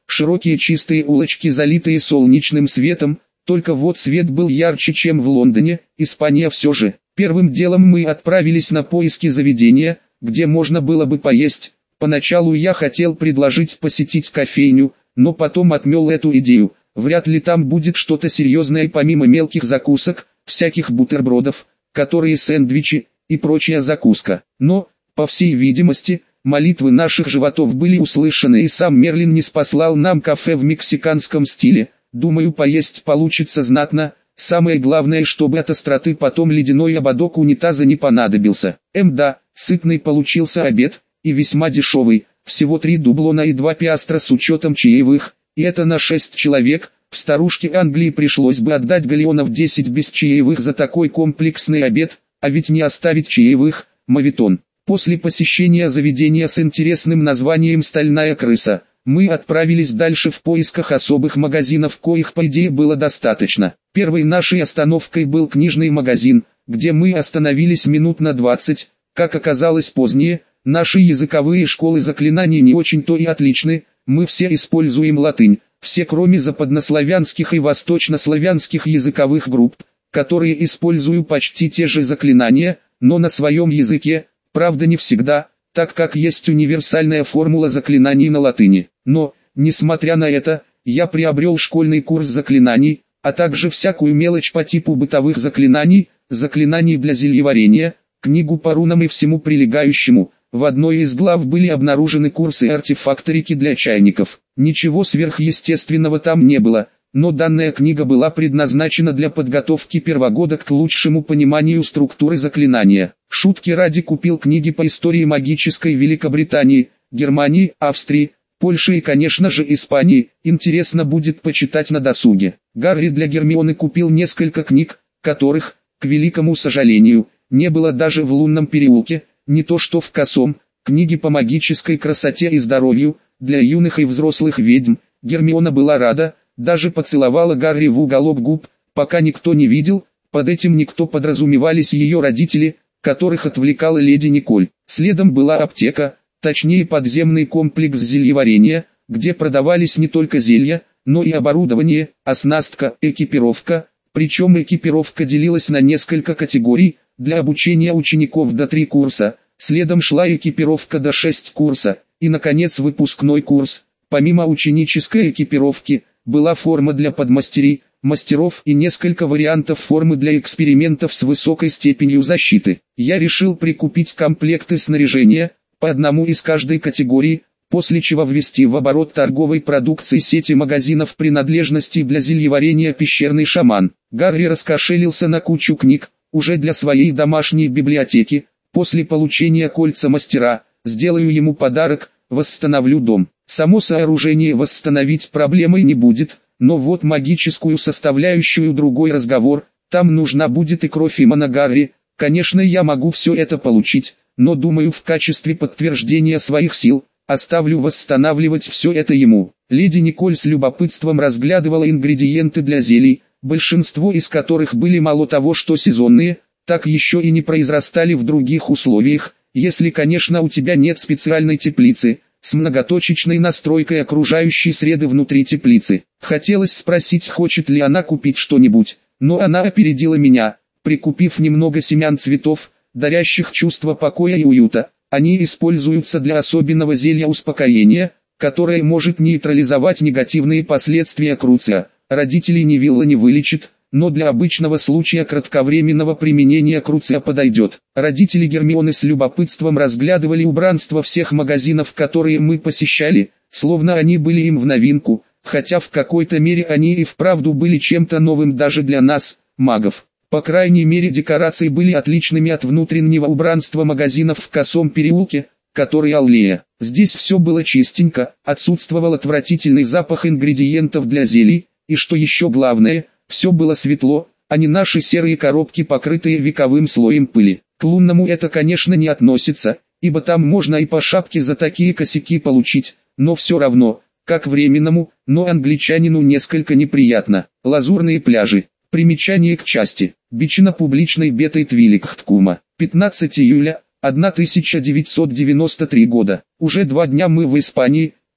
широкие чистые улочки, залитые солнечным светом, только вот свет был ярче, чем в Лондоне. Испания все же. Первым делом мы отправились на поиски заведения, где можно было бы поесть. Поначалу я хотел предложить посетить кофейню, но потом отмел эту идею. Вряд ли там будет что-то серьезное помимо мелких закусок, всяких бутербродов, которые сэндвичи и прочая закуска. Но, по всей видимости, молитвы наших животов были услышаны, и сам Мерлин не спаслал нам кафе в мексиканском стиле. Думаю, поесть получится знатно. Самое главное, чтобы от остроты потом ледяной ободок унитаза не понадобился. Да, сытный получился обед, и весьма дешевый, всего 3 дублона и 2 пиастра с учетом чаевых, и это на 6 человек. В старушке Англии пришлось бы отдать галеонов 10 без чаевых за такой комплексный обед, а ведь не оставить чаевых, моветон. После посещения заведения с интересным названием «Стальная крыса», мы отправились дальше в поисках особых магазинов, коих по идее было достаточно. Первой нашей остановкой был книжный магазин, где мы остановились минут на 20, как оказалось позднее. Наши языковые школы заклинаний не очень-то и отличны, мы все используем латынь, все кроме западнославянских и восточнославянских языковых групп, которые используют почти те же заклинания, но на своем языке, правда не всегда, так как есть универсальная формула заклинаний на латыни. Но, несмотря на это, я приобрел школьный курс заклинаний, а также всякую мелочь по типу бытовых заклинаний, заклинаний для зельеварения, книгу по рунам и всему прилегающему. В одной из глав были обнаружены курсы артефакторики для чайников. Ничего сверхъестественного там не было, но данная книга была предназначена для подготовки первогодок к лучшему пониманию структуры заклинания. Шутки ради купил книги по истории магической Великобритании, Германии, Австрии, Польши и, конечно же, Испании. Интересно будет почитать на досуге. Гарри для Гермионы купил несколько книг, которых, к великому сожалению, не было даже в лунном переулке, не то что в косом. Книги по магической красоте и здоровью, для юных и взрослых ведьм. Гермиона была рада, даже поцеловала Гарри в уголок губ, пока никто не видел. Под этим никто подразумевались ее родители, которых отвлекала леди Николь. Следом была аптека, точнее подземный комплекс зельеварения, где продавались не только зелья, но и оборудование, оснастка, экипировка. Причем экипировка делилась на несколько категорий: для обучения учеников до 3 курса, следом шла экипировка до 6 курса, и наконец выпускной курс. Помимо ученической экипировки, была форма для подмастерий, мастеров и несколько вариантов формы для экспериментов с высокой степенью защиты. Я решил прикупить комплекты снаряжения, по одному из каждой категории, после чего ввести в оборот торговой продукции сети магазинов принадлежностей для зельеварения «Пещерный шаман». Гарри раскошелился на кучу книг, уже для своей домашней библиотеки. После получения кольца мастера, сделаю ему подарок, восстановлю дом. Само сооружение восстановить проблемой не будет, но вот магическую составляющую другой разговор. Там нужна будет и кровь Имана Гарри. Конечно, я могу все это получить, но думаю, в качестве подтверждения своих сил оставлю восстанавливать все это ему. Леди Николь с любопытством разглядывала ингредиенты для зелий, большинство из которых были мало того что сезонные, так еще и не произрастали в других условиях, если, конечно, у тебя нет специальной теплицы, с многоточечной настройкой окружающей среды внутри теплицы. Хотелось спросить, хочет ли она купить что-нибудь, но она опередила меня, прикупив немного семян цветов, дарящих чувство покоя и уюта. Они используются для особенного зелья успокоения, которое может нейтрализовать негативные последствия круция. Родителей Невилла не вылечит, но для обычного случая кратковременного применения круция подойдет. Родители Гермионы с любопытством разглядывали убранство всех магазинов, которые мы посещали, словно они были им в новинку, хотя в какой-то мере они и вправду были чем-то новым даже для нас, магов. По крайней мере, декорации были отличными от внутреннего убранства магазинов в косом переулке, который аллея. Здесь все было чистенько, отсутствовал отвратительный запах ингредиентов для зелий, и что еще главное, все было светло, а не наши серые коробки, покрытые вековым слоем пыли. К лунному это, конечно, не относится, ибо там можно и по шапке за такие косяки получить, но все равно, как временному, но англичанину несколько неприятно. Лазурные пляжи. Примечание к части. Бичина публичной бетой Твиликхткума. 15 июля 1993 года. Уже 2 дня мы в Испании,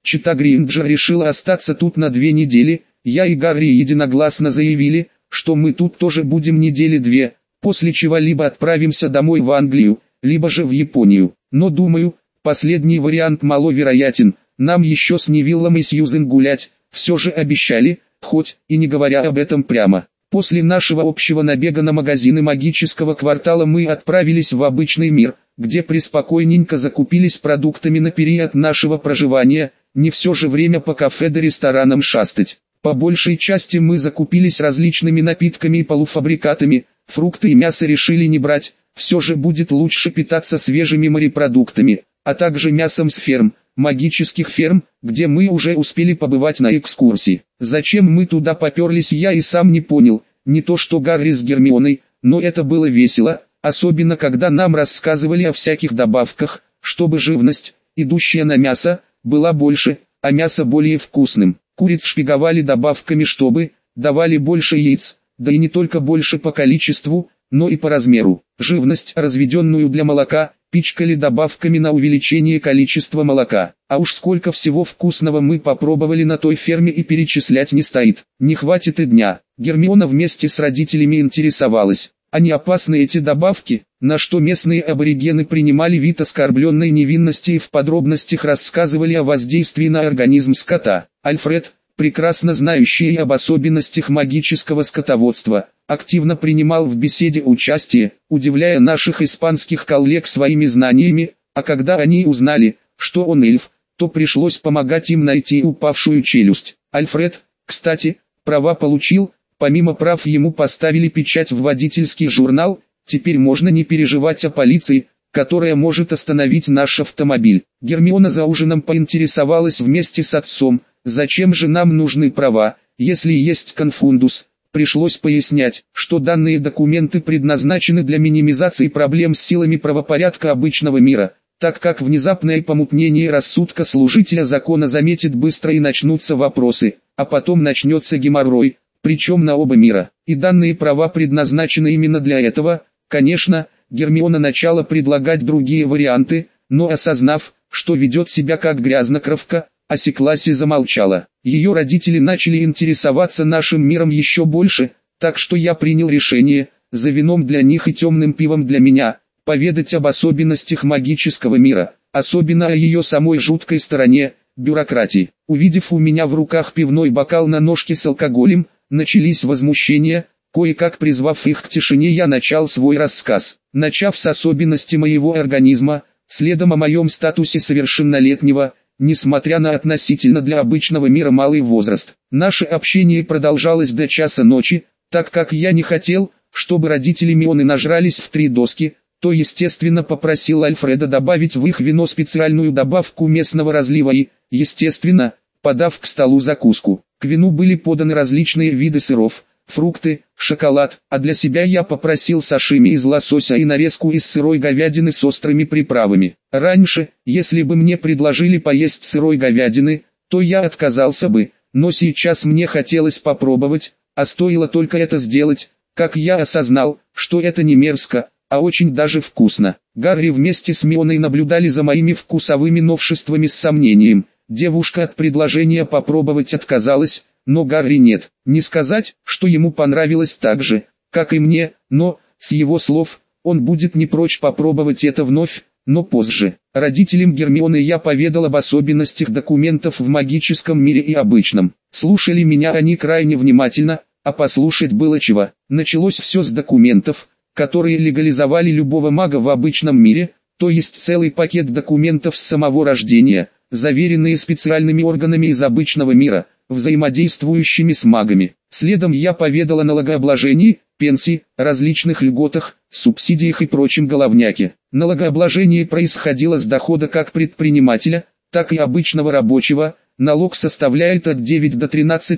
Чита Гринджер решила остаться тут на 2 недели. Я и Гарри единогласно заявили, что мы тут тоже будем недели 2, после чего либо отправимся домой в Англию, либо же в Японию. Но думаю, последний вариант маловероятен. Нам еще с Невиллом и Сьюзен гулять, все же обещали, хоть и не говоря об этом прямо. После нашего общего набега на магазины магического квартала мы отправились в обычный мир, где преспокойненько закупились продуктами на период нашего проживания, не все же время по кафе да ресторанам шастать. По большей части мы закупились различными напитками и полуфабрикатами, фрукты и мясо решили не брать, все же будет лучше питаться свежими морепродуктами, а также мясом с ферм, магических ферм, где мы уже успели побывать на экскурсии. Зачем мы туда поперлись, я и сам не понял, не то что Гарри с Гермионой, но это было весело, особенно когда нам рассказывали о всяких добавках, чтобы живность, идущая на мясо, была больше, а мясо более вкусным. Куриц шпиговали добавками, чтобы давали больше яиц, да и не только больше по количеству, но и по размеру. Живность, разведенную для молока, пичкали добавками на увеличение количества молока. А уж сколько всего вкусного мы попробовали на той ферме и перечислять не стоит. Не хватит и дня. Гермиона вместе с родителями интересовалась, а не опасны эти добавки, на что местные аборигены принимали вид оскорбленной невинности и в подробностях рассказывали о воздействии на организм скота. Альфред, прекрасно знающий об особенностях магического скотоводства, активно принимал в беседе участие, удивляя наших испанских коллег своими знаниями, а когда они узнали, что он эльф, то пришлось помогать им найти упавшую челюсть. Альфред, кстати, права получил, помимо прав ему поставили печать в водительский журнал, теперь можно не переживать о полиции, которая может остановить наш автомобиль. Гермиона за ужином поинтересовалась вместе с отцом, зачем же нам нужны права, если есть конфундус. Пришлось пояснять, что данные документы предназначены для минимизации проблем с силами правопорядка обычного мира, так как внезапное помутнение рассудка служителя закона заметит быстро и начнутся вопросы, а потом начнется геморрой, причем на оба мира. И данные права предназначены именно для этого. Конечно, Гермиона начала предлагать другие варианты, но осознав, что ведет себя как грязнокровка, осеклась и замолчала. Ее родители начали интересоваться нашим миром еще больше, так что я принял решение, за вином для них и темным пивом для меня, поведать об особенностях магического мира, особенно о ее самой жуткой стороне, бюрократии. Увидев у меня в руках пивной бокал на ножке с алкоголем, начались возмущения. Кое-как призвав их к тишине, я начал свой рассказ. Начав с особенностей моего организма, следом о моем статусе совершеннолетнего, несмотря на относительно для обычного мира малый возраст. Наше общение продолжалось до часа ночи, так как я не хотел, чтобы родители Мионы нажрались в 3 доски, то естественно попросил Альфреда добавить в их вино специальную добавку местного разлива и, естественно, подав к столу закуску. К вину были поданы различные виды сыров, фрукты, шоколад, а для себя я попросил сашими из лосося и нарезку из сырой говядины с острыми приправами. Раньше, если бы мне предложили поесть сырой говядины, то я отказался бы, но сейчас мне хотелось попробовать, а стоило только это сделать, как я осознал, что это не мерзко, а очень даже вкусно. Гарри вместе с Мионой наблюдали за моими вкусовыми новшествами с сомнением. Девушка от предложения попробовать отказалась, но Гарри нет. Не сказать, что ему понравилось так же, как и мне, но, с его слов, он будет не прочь попробовать это вновь, но позже. Родителям Гермионы я поведал об особенностях документов в магическом мире и обычном. Слушали меня они крайне внимательно, а послушать было чего. Началось все с документов, которые легализовали любого мага в обычном мире, то есть целый пакет документов с самого рождения, заверенные специальными органами из обычного мира, взаимодействующими с магами. Следом я поведал о налогообложении, пенсии, различных льготах, субсидиях и прочем головняке. Налогообложение происходило с дохода как предпринимателя, так и обычного рабочего. Налог составляет от 9 до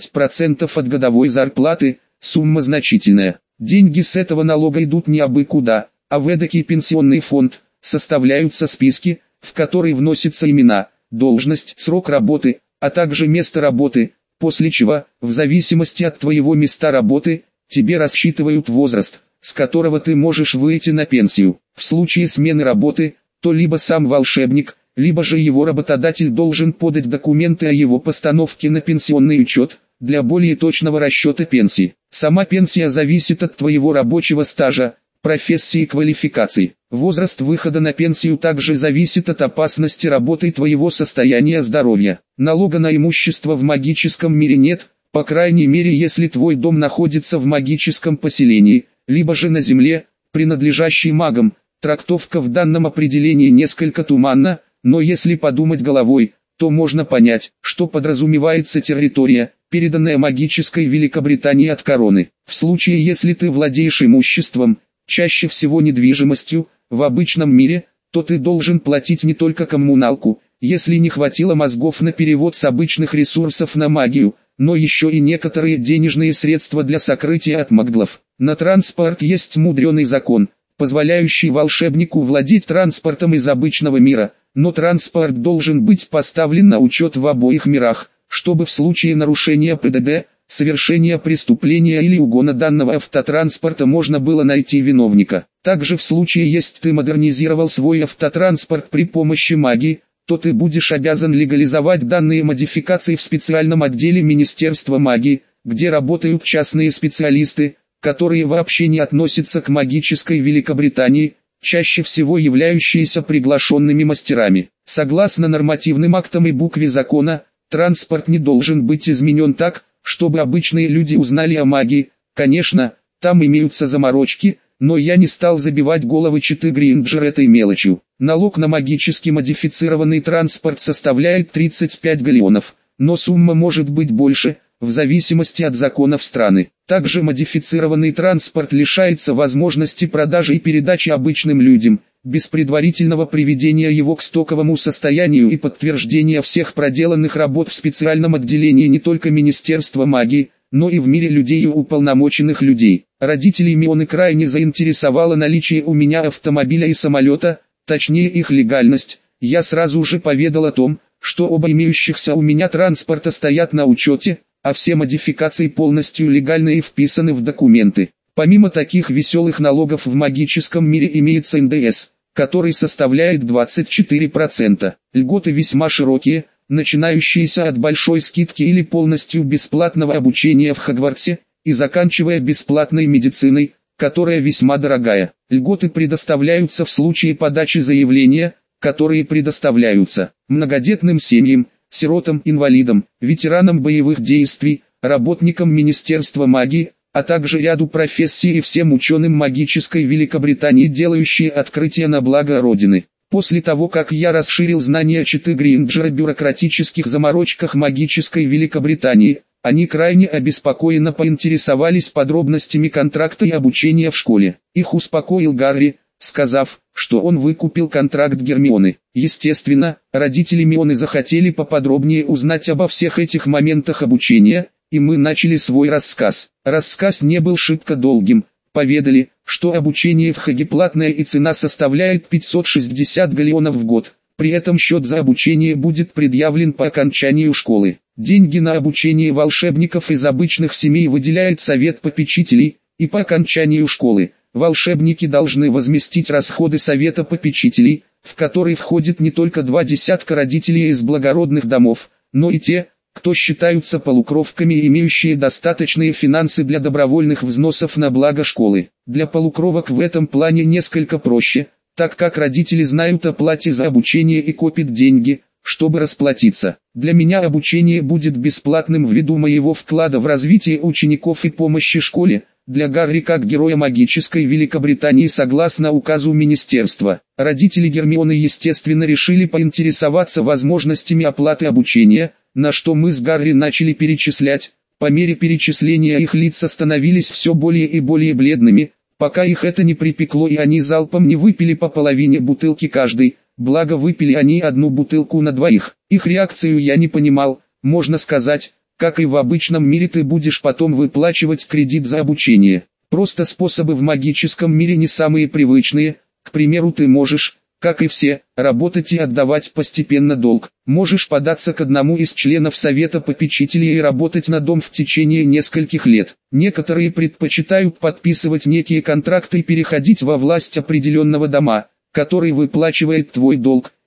13% от годовой зарплаты, сумма значительная. Деньги с этого налога идут не абы куда, а в эдакий пенсионный фонд. Составляются списки, в которые вносятся имена, должность, срок работы, а также место работы, после чего, в зависимости от твоего места работы, тебе рассчитывают возраст, с которого ты можешь выйти на пенсию. В случае смены работы, то либо сам волшебник, либо же его работодатель должен подать документы о его постановке на пенсионный учет, для более точного расчета пенсии. Сама пенсия зависит от твоего рабочего стажа, профессии и квалификации. Возраст выхода на пенсию также зависит от опасности работы и твоего состояния здоровья. Налога на имущество в магическом мире нет, по крайней мере если твой дом находится в магическом поселении, либо же на земле, принадлежащей магам. Трактовка в данном определении несколько туманна, но если подумать головой, то можно понять, что подразумевается территория, переданная магической Великобритании от короны. В случае если ты владеешь имуществом, чаще всего недвижимостью, в обычном мире, то ты должен платить не только коммуналку, если не хватило мозгов на перевод с обычных ресурсов на магию, но еще и некоторые денежные средства для сокрытия от маглов. На транспорт есть мудреный закон, позволяющий волшебнику владеть транспортом из обычного мира, но транспорт должен быть поставлен на учет в обоих мирах, чтобы в случае нарушения ПДД, совершения преступления или угона данного автотранспорта можно было найти виновника. Также в случае если ты модернизировал свой автотранспорт при помощи магии, то ты будешь обязан легализовать данные модификации в специальном отделе Министерства магии, где работают частные специалисты, которые вообще не относятся к магической Великобритании, чаще всего являющиеся приглашенными мастерами. Согласно нормативным актам и букве закона, транспорт не должен быть изменен так, чтобы обычные люди узнали о магии. Конечно, там имеются заморочки, но я не стал забивать головы читы Гринджер этой мелочью. Налог на магически модифицированный транспорт составляет 35 галлеонов, но сумма может быть больше, в зависимости от законов страны. Также модифицированный транспорт лишается возможности продажи и передачи обычным людям, без предварительного приведения его к стоковому состоянию и подтверждения всех проделанных работ в специальном отделении не только Министерства магии, но и в мире людей и уполномоченных людей. Родителей Мионы крайне заинтересовало наличие у меня автомобиля и самолета, точнее их легальность. Я сразу же поведал о том, что оба имеющихся у меня транспорта стоят на учете, а все модификации полностью легальны и вписаны в документы. Помимо таких веселых налогов в магическом мире имеется НДС, который составляет 24%. Льготы весьма широкие, начинающиеся от большой скидки или полностью бесплатного обучения в Хогвартсе, и заканчивая бесплатной медициной, которая весьма дорогая. Льготы предоставляются в случае подачи заявления, которые предоставляются многодетным семьям, сиротам, инвалидам, ветеранам боевых действий, работникам Министерства магии, а также ряду профессий и всем ученым магической Великобритании, делающие открытия на благо Родины. После того, как я расширил знания читы Гринджера о бюрократических заморочках магической Великобритании, они крайне обеспокоенно поинтересовались подробностями контракта и обучения в школе. Их успокоил Гарри, сказав, что он выкупил контракт Гермионы. Естественно, родители Мионы захотели поподробнее узнать обо всех этих моментах обучения, и мы начали свой рассказ. Рассказ не был шибко долгим. Поведали, что обучение в Хаге платное и цена составляет 560 галлеонов в год. При этом счет за обучение будет предъявлен по окончанию школы. Деньги на обучение волшебников из обычных семей выделяет совет попечителей, и по окончанию школы волшебники должны возместить расходы совета попечителей, в который входит не только 20 родителей из благородных домов, но и те, кто считаются полукровками и имеющие достаточные финансы для добровольных взносов на благо школы. Для полукровок в этом плане несколько проще, так как родители знают о плате за обучение и копят деньги, чтобы расплатиться. Для меня обучение будет бесплатным ввиду моего вклада в развитие учеников и помощи школе, для Гарри как героя магической Великобритании согласно указу министерства. Родители Гермионы естественно решили поинтересоваться возможностями оплаты обучения, на что мы с Гарри начали перечислять. По мере перечисления их лица становились все более и более бледными, пока их это не припекло и они залпом не выпили по половине бутылки каждый, благо выпили они одну бутылку на двоих. Их реакцию я не понимал, можно сказать, как и в обычном мире ты будешь потом выплачивать кредит за обучение. Просто способы в магическом мире не самые привычные, к примеру ты можешь, как и все, работать и отдавать постепенно долг. Можешь податься к одному из членов совета попечителей и работать на дом в течение нескольких лет. Некоторые предпочитают подписывать некие контракты и переходить во власть определенного дома, который выплачивает твой долг,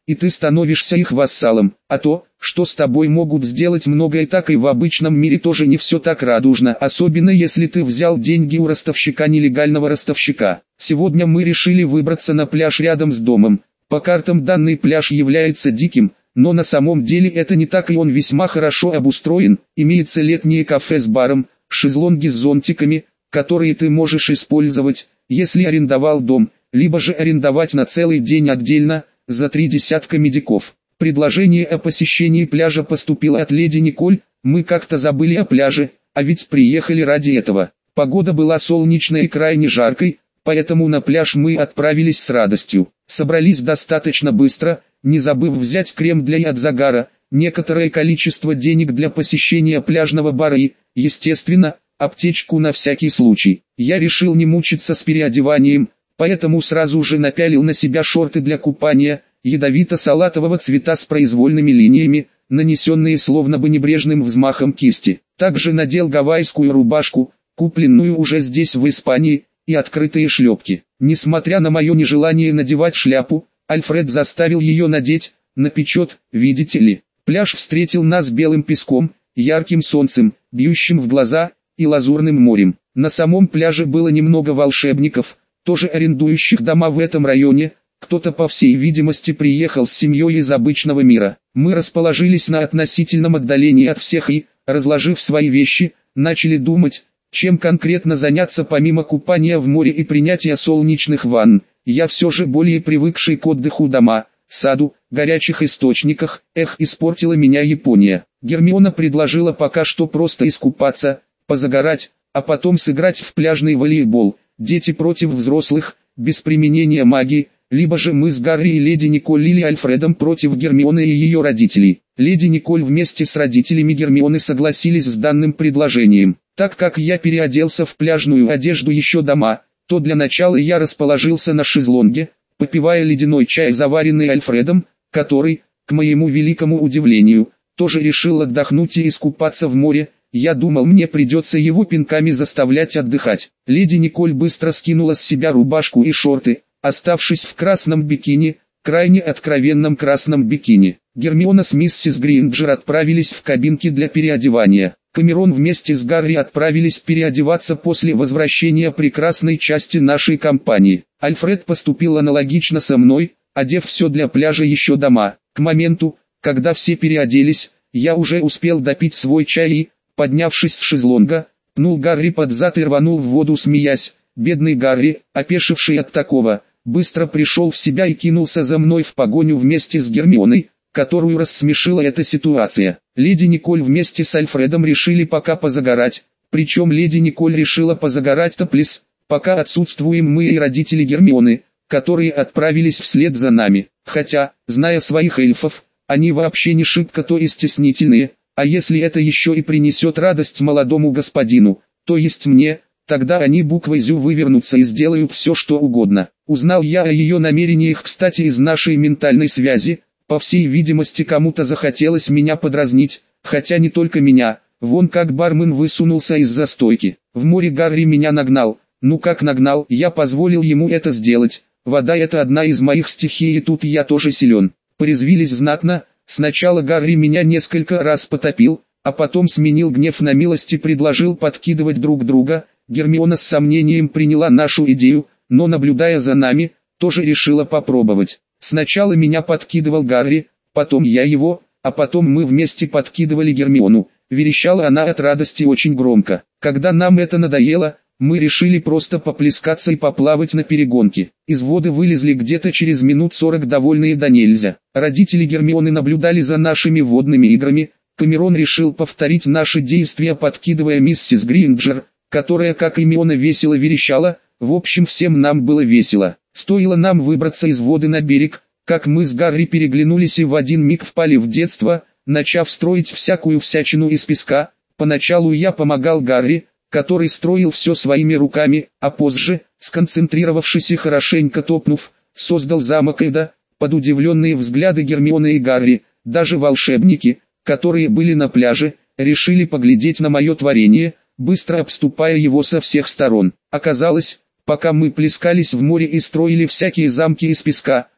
и ты становишься их вассалом. А то, что с тобой могут сделать многое, так и в обычном мире тоже не все так радужно, особенно если ты взял деньги у ростовщика, нелегального ростовщика. Сегодня мы решили выбраться на пляж рядом с домом. По картам данный пляж является диким, но на самом деле это не так, и он весьма хорошо обустроен. Имеется летнее кафе с баром, шезлонги с зонтиками, которые ты можешь использовать, если арендовал дом, либо же арендовать на целый день отдельно, за 3 десятка медиков. Предложение о посещении пляжа поступило от леди Николь. Мы как-то забыли о пляже, а ведь приехали ради этого. Погода была солнечной и крайне жаркой, поэтому на пляж мы отправились с радостью. Собрались достаточно быстро, не забыв взять крем для от загара, некоторое количество денег для посещения пляжного бара и, естественно, аптечку на всякий случай. Я решил не мучиться с переодеванием, поэтому сразу же напялил на себя шорты для купания, ядовито-салатового цвета с произвольными линиями, нанесенные словно бы небрежным взмахом кисти. Также надел гавайскую рубашку, купленную уже здесь в Испании, и открытые шлепки. Несмотря на мое нежелание надевать шляпу, Альфред заставил ее надеть, напечет, видите ли. Пляж встретил нас белым песком, ярким солнцем, бьющим в глаза, и лазурным морем. На самом пляже было немного волшебников, тоже арендующих дома в этом районе. Кто-то, по всей видимости, приехал с семьей из обычного мира. Мы расположились на относительном отдалении от всех и, разложив свои вещи, начали думать, чем конкретно заняться помимо купания в море и принятия солнечных ванн. Я все же более привыкший к отдыху дома, саду, горячих источниках. Испортила меня Япония. Гермиона предложила пока что просто искупаться, позагорать, а потом сыграть в пляжный волейбол. Дети против взрослых, без применения магии, либо же мы с Гарри и леди Николь или Альфредом против Гермионы и ее родителей. Леди Николь вместе с родителями Гермионы согласились с данным предложением. Так как я переоделся в пляжную одежду еще дома, то для начала я расположился на шезлонге, попивая ледяной чай, заваренный Альфредом, который, к моему великому удивлению, тоже решил отдохнуть и искупаться в море. Я думал, мне придется его пинками заставлять отдыхать. Леди Николь быстро скинула с себя рубашку и шорты, оставшись в красном бикини, крайне откровенном красном бикини. Гермиона с миссис Грейнджер отправились в кабинки для переодевания. Камерон вместе с Гарри отправились переодеваться после возвращения прекрасной части нашей компании. Альфред поступил аналогично со мной, одев все для пляжа еще дома. К моменту, когда все переоделись, я уже успел допить свой чай и, поднявшись с шезлонга, пнул Гарри под зад и рванул в воду, смеясь. Бедный Гарри, опешивший от такого, быстро пришел в себя и кинулся за мной в погоню вместе с Гермионой, которую рассмешила эта ситуация. Леди Николь вместе с Альфредом решили пока позагорать, причем леди Николь решила позагорать топлес, пока отсутствуем мы и родители Гермионы, которые отправились вслед за нами. Хотя, зная своих эльфов, они вообще не шибко-то и стеснительные, а если это еще и принесет радость молодому господину, то есть мне, тогда они буквой «зю» вывернутся и сделают все что угодно. Узнал я о ее намерениях, кстати, из нашей ментальной связи. По всей видимости, кому-то захотелось меня подразнить, хотя не только меня. Вон как бармен высунулся из-за стойки. В море Гарри меня нагнал. Ну как нагнал, я позволил ему это сделать. Вода — это одна из моих стихий, и тут я тоже силен. Порезвились знатно. Сначала Гарри меня несколько раз потопил, а потом сменил гнев на милость и предложил подкидывать друг друга. Гермиона с сомнением приняла нашу идею, но, наблюдая за нами, тоже решила попробовать. Сначала меня подкидывал Гарри, потом я его, а потом мы вместе подкидывали Гермиону. Верещала она от радости очень громко. Когда нам это надоело, мы решили просто поплескаться и поплавать на перегонке. Из воды вылезли где-то через минут 40, довольные до нельзя. Родители Гермионы наблюдали за нашими водными играми. Камерон решил повторить наши действия, подкидывая миссис Гринджер, которая, как и Миона, весело верещала. В общем, всем нам было весело. Стоило нам выбраться из воды на берег, как мы с Гарри переглянулись и в один миг впали в детство, начав строить всякую всячину из песка. Поначалу я помогал Гарри, который строил все своими руками, а позже, сконцентрировавшись и хорошенько топнув, создал замок Эда. Под удивленные взгляды Гермионы и Гарри, даже волшебники, которые были на пляже, решили поглядеть на мое творение, быстро обступая его со всех сторон. Оказалось, пока мы плескались в море и строили всякие замки из песка,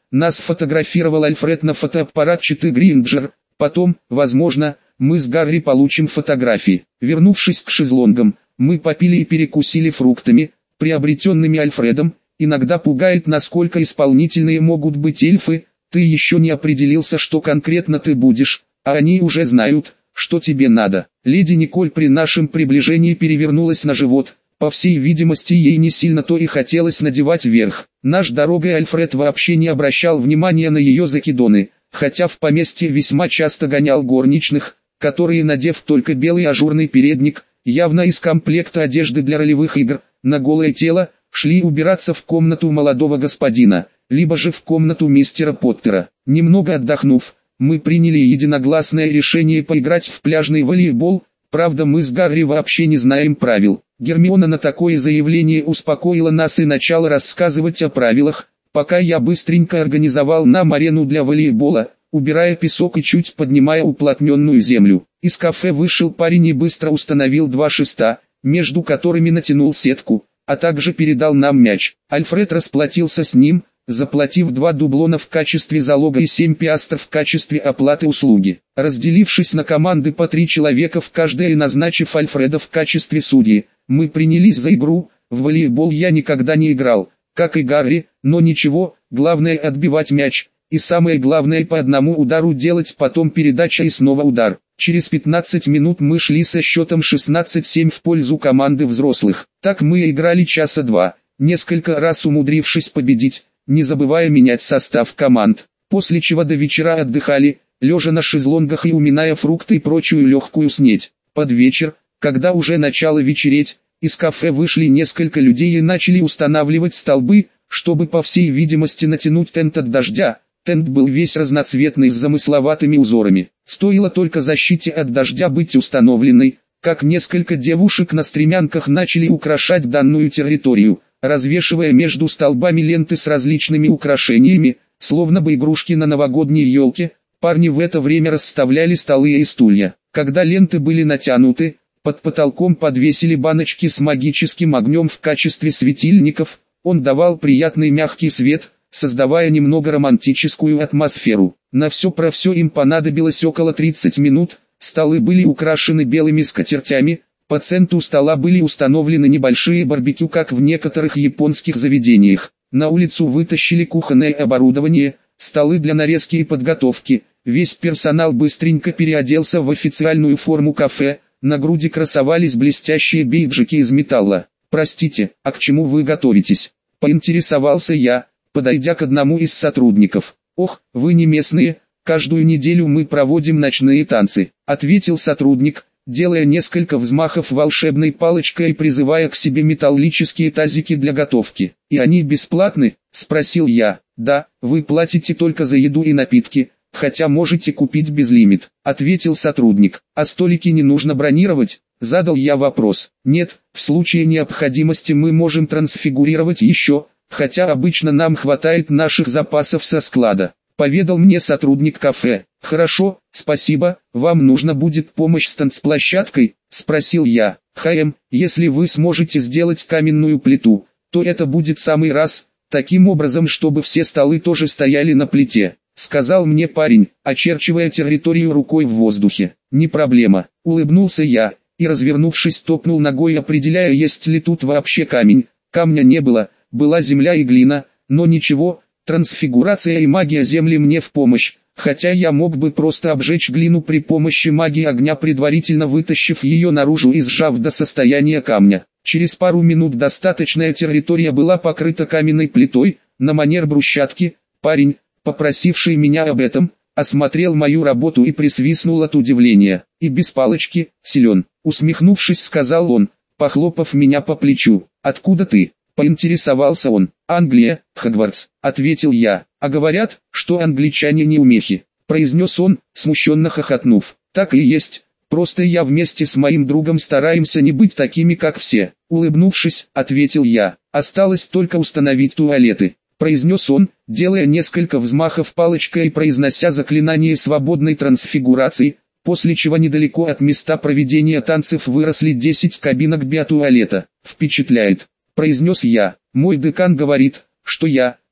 Нас фотографировал Альфред на фотоаппаратчик Гринджер. Потом, возможно, мы с Гарри получим фотографии. Вернувшись к шезлонгам, мы попили и перекусили фруктами, приобретенными Альфредом. Иногда пугает, насколько исполнительные могут быть эльфы. Ты еще не определился, что конкретно ты будешь, а они уже знают, что тебе надо. Леди Николь при нашем приближении перевернулась на живот. По всей видимости, ей не сильно-то и хотелось надевать верх. Наш дорогой Альфред вообще не обращал внимания на ее закидоны, хотя в поместье весьма часто гонял горничных, которые, надев только белый ажурный передник, явно из комплекта одежды для ролевых игр, на голое тело, шли убираться в комнату молодого господина, либо же в комнату мистера Поттера. Немного отдохнув, мы приняли единогласное решение поиграть в пляжный волейбол. Правда, мы с Гарри вообще не знаем правил. Гермиона на такое заявление успокоила нас и начала рассказывать о правилах, пока я быстренько организовал нам арену для волейбола, убирая песок и чуть поднимая уплотненную землю. Из кафе вышел парень и быстро установил 2 шеста, между которыми натянул сетку, а также передал нам мяч. Альфред расплатился с ним, заплатив 2 дублона в качестве залога и 7 пиастров в качестве оплаты услуги. Разделившись на команды по 3 человека в каждой и назначив Альфреда в качестве судьи, мы принялись за игру. В волейбол я никогда не играл, как и Гарри, но ничего, главное отбивать мяч, и самое главное по одному удару делать, потом передача и снова удар. Через 15 минут мы шли со счетом 16-7 в пользу команды взрослых. Так мы играли часа 2, несколько раз умудрившись победить, не забывая менять состав команд, после чего до вечера отдыхали, лежа на шезлонгах и уминая фрукты и прочую легкую снедь. Под вечер, когда уже начало вечереть, из кафе вышли несколько людей и начали устанавливать столбы, чтобы по всей видимости натянуть тент от дождя. Тент был весь разноцветный с замысловатыми узорами. Стоило только защите от дождя быть установленной, как несколько девушек на стремянках начали украшать данную территорию, развешивая между столбами ленты с различными украшениями, словно бы игрушки на новогодней елке. Парни в это время расставляли столы и стулья. Когда ленты были натянуты, под потолком подвесили баночки с магическим огнем в качестве светильников. Он давал приятный мягкий свет, создавая немного романтическую атмосферу. На все про все им понадобилось около 30 минут. Столы были украшены белыми скатертями. По центру стола были установлены небольшие барбекю, как в некоторых японских заведениях. На улицу вытащили кухонное оборудование, столы для нарезки и подготовки. Весь персонал быстренько переоделся в официальную форму кафе. На груди красовались блестящие бейджики из металла. «Простите, а к чему вы готовитесь?» — поинтересовался я, подойдя к одному из сотрудников. «Ох, вы не местные, каждую неделю мы проводим ночные танцы», — ответил сотрудник, делая несколько взмахов волшебной палочкой и призывая к себе металлические тазики для готовки. «И они бесплатны?» — спросил я. «Да, вы платите только за еду и напитки, хотя можете купить безлимит», — ответил сотрудник. «А столики не нужно бронировать?» — задал я вопрос. «Нет, в случае необходимости мы можем трансфигурировать еще, хотя обычно нам хватает наших запасов со склада», — поведал мне сотрудник кафе. «Хорошо, спасибо, вам нужна будет помощь с танцплощадкой?» — спросил я. Если вы сможете сделать каменную плиту, то это будет самый раз, таким образом, чтобы все столы тоже стояли на плите», — сказал мне парень, очерчивая территорию рукой в воздухе. «Не проблема», — улыбнулся я, и развернувшись топнул ногой, определяя, есть ли тут вообще камень. Камня не было, была земля и глина, но ничего, трансфигурация и магия земли мне в помощь, хотя я мог бы просто обжечь глину при помощи магии огня, предварительно вытащив ее наружу и сжав до состояния камня. Через пару минут достаточная территория была покрыта каменной плитой, на манер брусчатки. Парень, попросивший меня об этом, осмотрел мою работу и присвистнул от удивления. «И без палочки, силен», — усмехнувшись, сказал он, похлопав меня по плечу. «Откуда ты?» — поинтересовался он. «Англия, Хогвартс», — ответил я. «А говорят, что англичане неумехи», — произнес он, смущенно хохотнув. «Так и есть, просто я вместе с моим другом стараемся не быть такими, как все», — улыбнувшись, ответил я. «Осталось только установить туалеты», — произнес он, делая несколько взмахов палочкой и произнося заклинание свободной трансфигурации, после чего недалеко от места проведения танцев выросли 10 кабинок биотуалета. «Впечатляет», — произнес я. «Мой декан говорит, что я,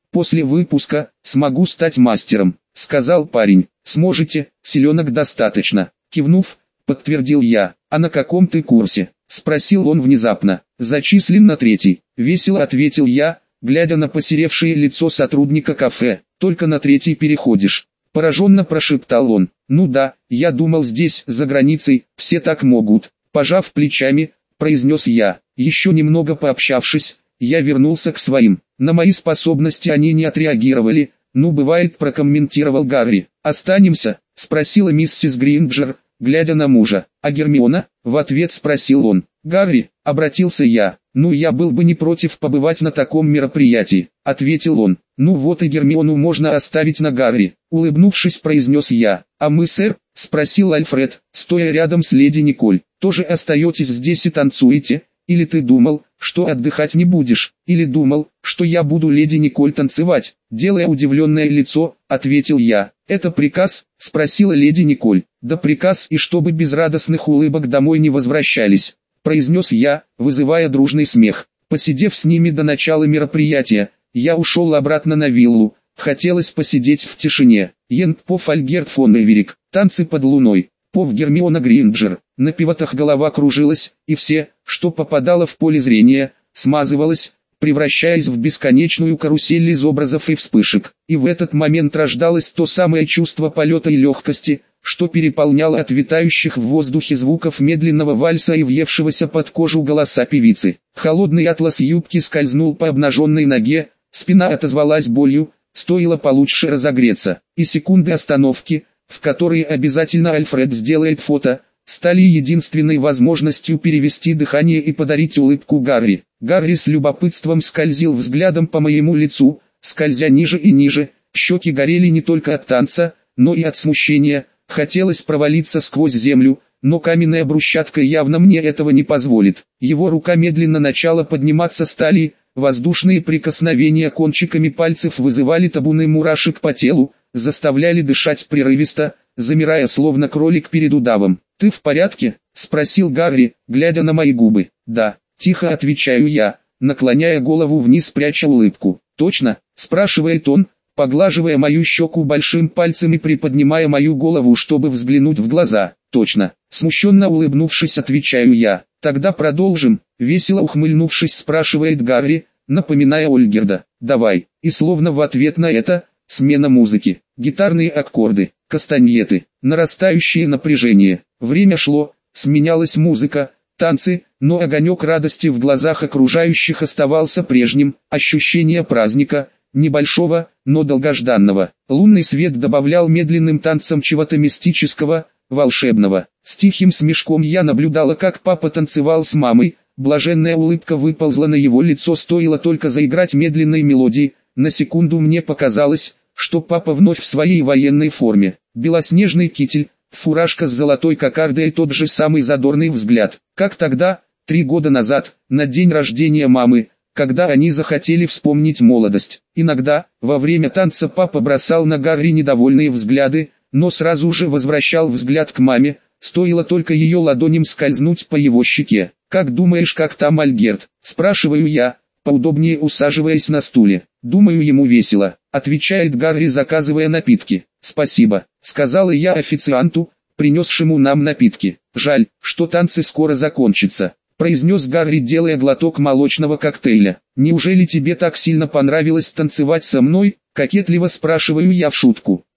После выпуска смогу стать мастером, сказал парень. Сможете, селенок достаточно. Кивнув, подтвердил я. А на каком ты курсе? Спросил он внезапно. Зачислен на 3-й. Весело ответил я, глядя на посеревшее лицо сотрудника кафе. Только на 3-й переходишь. Пораженно прошептал он. Ну да, я думал, здесь, за границей, все так могут. Пожав плечами, произнес я. Еще немного пообщавшись, я вернулся к своим. На мои способности они не отреагировали. Ну бывает, прокомментировал Гарри. Останемся? Спросила миссис Гринджер, глядя на мужа. А Гермиона? В ответ спросил он. Гарри, обратился я. Ну я был бы не против побывать на таком мероприятии, ответил он. Ну вот и Гермиону можно оставить на Гарри, улыбнувшись, произнес я. А мы, сэр? Спросил Альфред, стоя рядом с леди Николь. Тоже остаетесь здесь и танцуете? Или ты думал, что отдыхать не будешь? Или думал, что я буду леди Николь танцевать? Делая удивленное лицо, ответил я. Это приказ? Спросила леди Николь. Да приказ, и чтобы без радостных улыбок домой не возвращались, произнес я, вызывая дружный смех. Посидев с ними до начала мероприятия, я ушел обратно на виллу. Хотелось посидеть в тишине. Йент Поф Альгерт фон Эверик. Танцы под луной. Пов Гермиона Гринджер. На пивотах голова кружилась, и все, что попадало в поле зрения, смазывалось, превращаясь в бесконечную карусель из образов и вспышек. И в этот момент рождалось то самое чувство полета и легкости, что переполняло от витающих в воздухе звуков медленного вальса и въевшегося под кожу голоса певицы. Холодный атлас юбки скользнул по обнаженной ноге, спина отозвалась болью, стоило получше разогреться, и секунды остановки, в которые обязательно Альфред сделает фото, стали единственной возможностью перевести дыхание и подарить улыбку Гарри. Гарри с любопытством скользил взглядом по моему лицу, скользя ниже и ниже, щеки горели не только от танца, но и от смущения, хотелось провалиться сквозь землю, но каменная брусчатка явно мне этого не позволит. Его рука медленно начала подниматься с талии, воздушные прикосновения кончиками пальцев вызывали табуны мурашек по телу, заставляли дышать прерывисто, замирая словно кролик перед удавом. «Ты в порядке?» – спросил Гарри, глядя на мои губы. «Да», – тихо отвечаю я, наклоняя голову вниз, пряча улыбку. «Точно?» – спрашивает он, поглаживая мою щеку большим пальцем и приподнимая мою голову, чтобы взглянуть в глаза. «Точно», – смущенно улыбнувшись, отвечаю я. «Тогда продолжим», – весело ухмыльнувшись, спрашивает Гарри, напоминая Ольгерда. «Давай». И словно в ответ на это, смена музыки, гитарные аккорды, кастаньеты, нарастающее напряжение. Время шло, сменялась музыка, танцы, но огонек радости в глазах окружающих оставался прежним, ощущение праздника, небольшого, но долгожданного. Лунный свет добавлял медленным танцам чего-то мистического, волшебного. С тихим смешком я наблюдала, как папа танцевал с мамой, блаженная улыбка выползла на его лицо, стоило только заиграть медленной мелодии. На секунду мне показалось, что папа вновь в своей военной форме. Белоснежный китель, фуражка с золотой кокардой и тот же самый задорный взгляд. Как тогда, 3 года назад, на день рождения мамы, когда они захотели вспомнить молодость. Иногда, во время танца папа бросал на Гарри недовольные взгляды, но сразу же возвращал взгляд к маме, стоило только ее ладоням скользнуть по его щеке. «Как думаешь, как там Альгерт?» – спрашиваю я, поудобнее усаживаясь на стуле. «Думаю, ему весело», – отвечает Гарри, заказывая напитки. «Спасибо», – сказала я официанту, принесшему нам напитки. «Жаль, что танцы скоро закончатся», – произнес Гарри, делая глоток молочного коктейля. «Неужели тебе так сильно понравилось танцевать со мной?» – кокетливо спрашиваю я в шутку.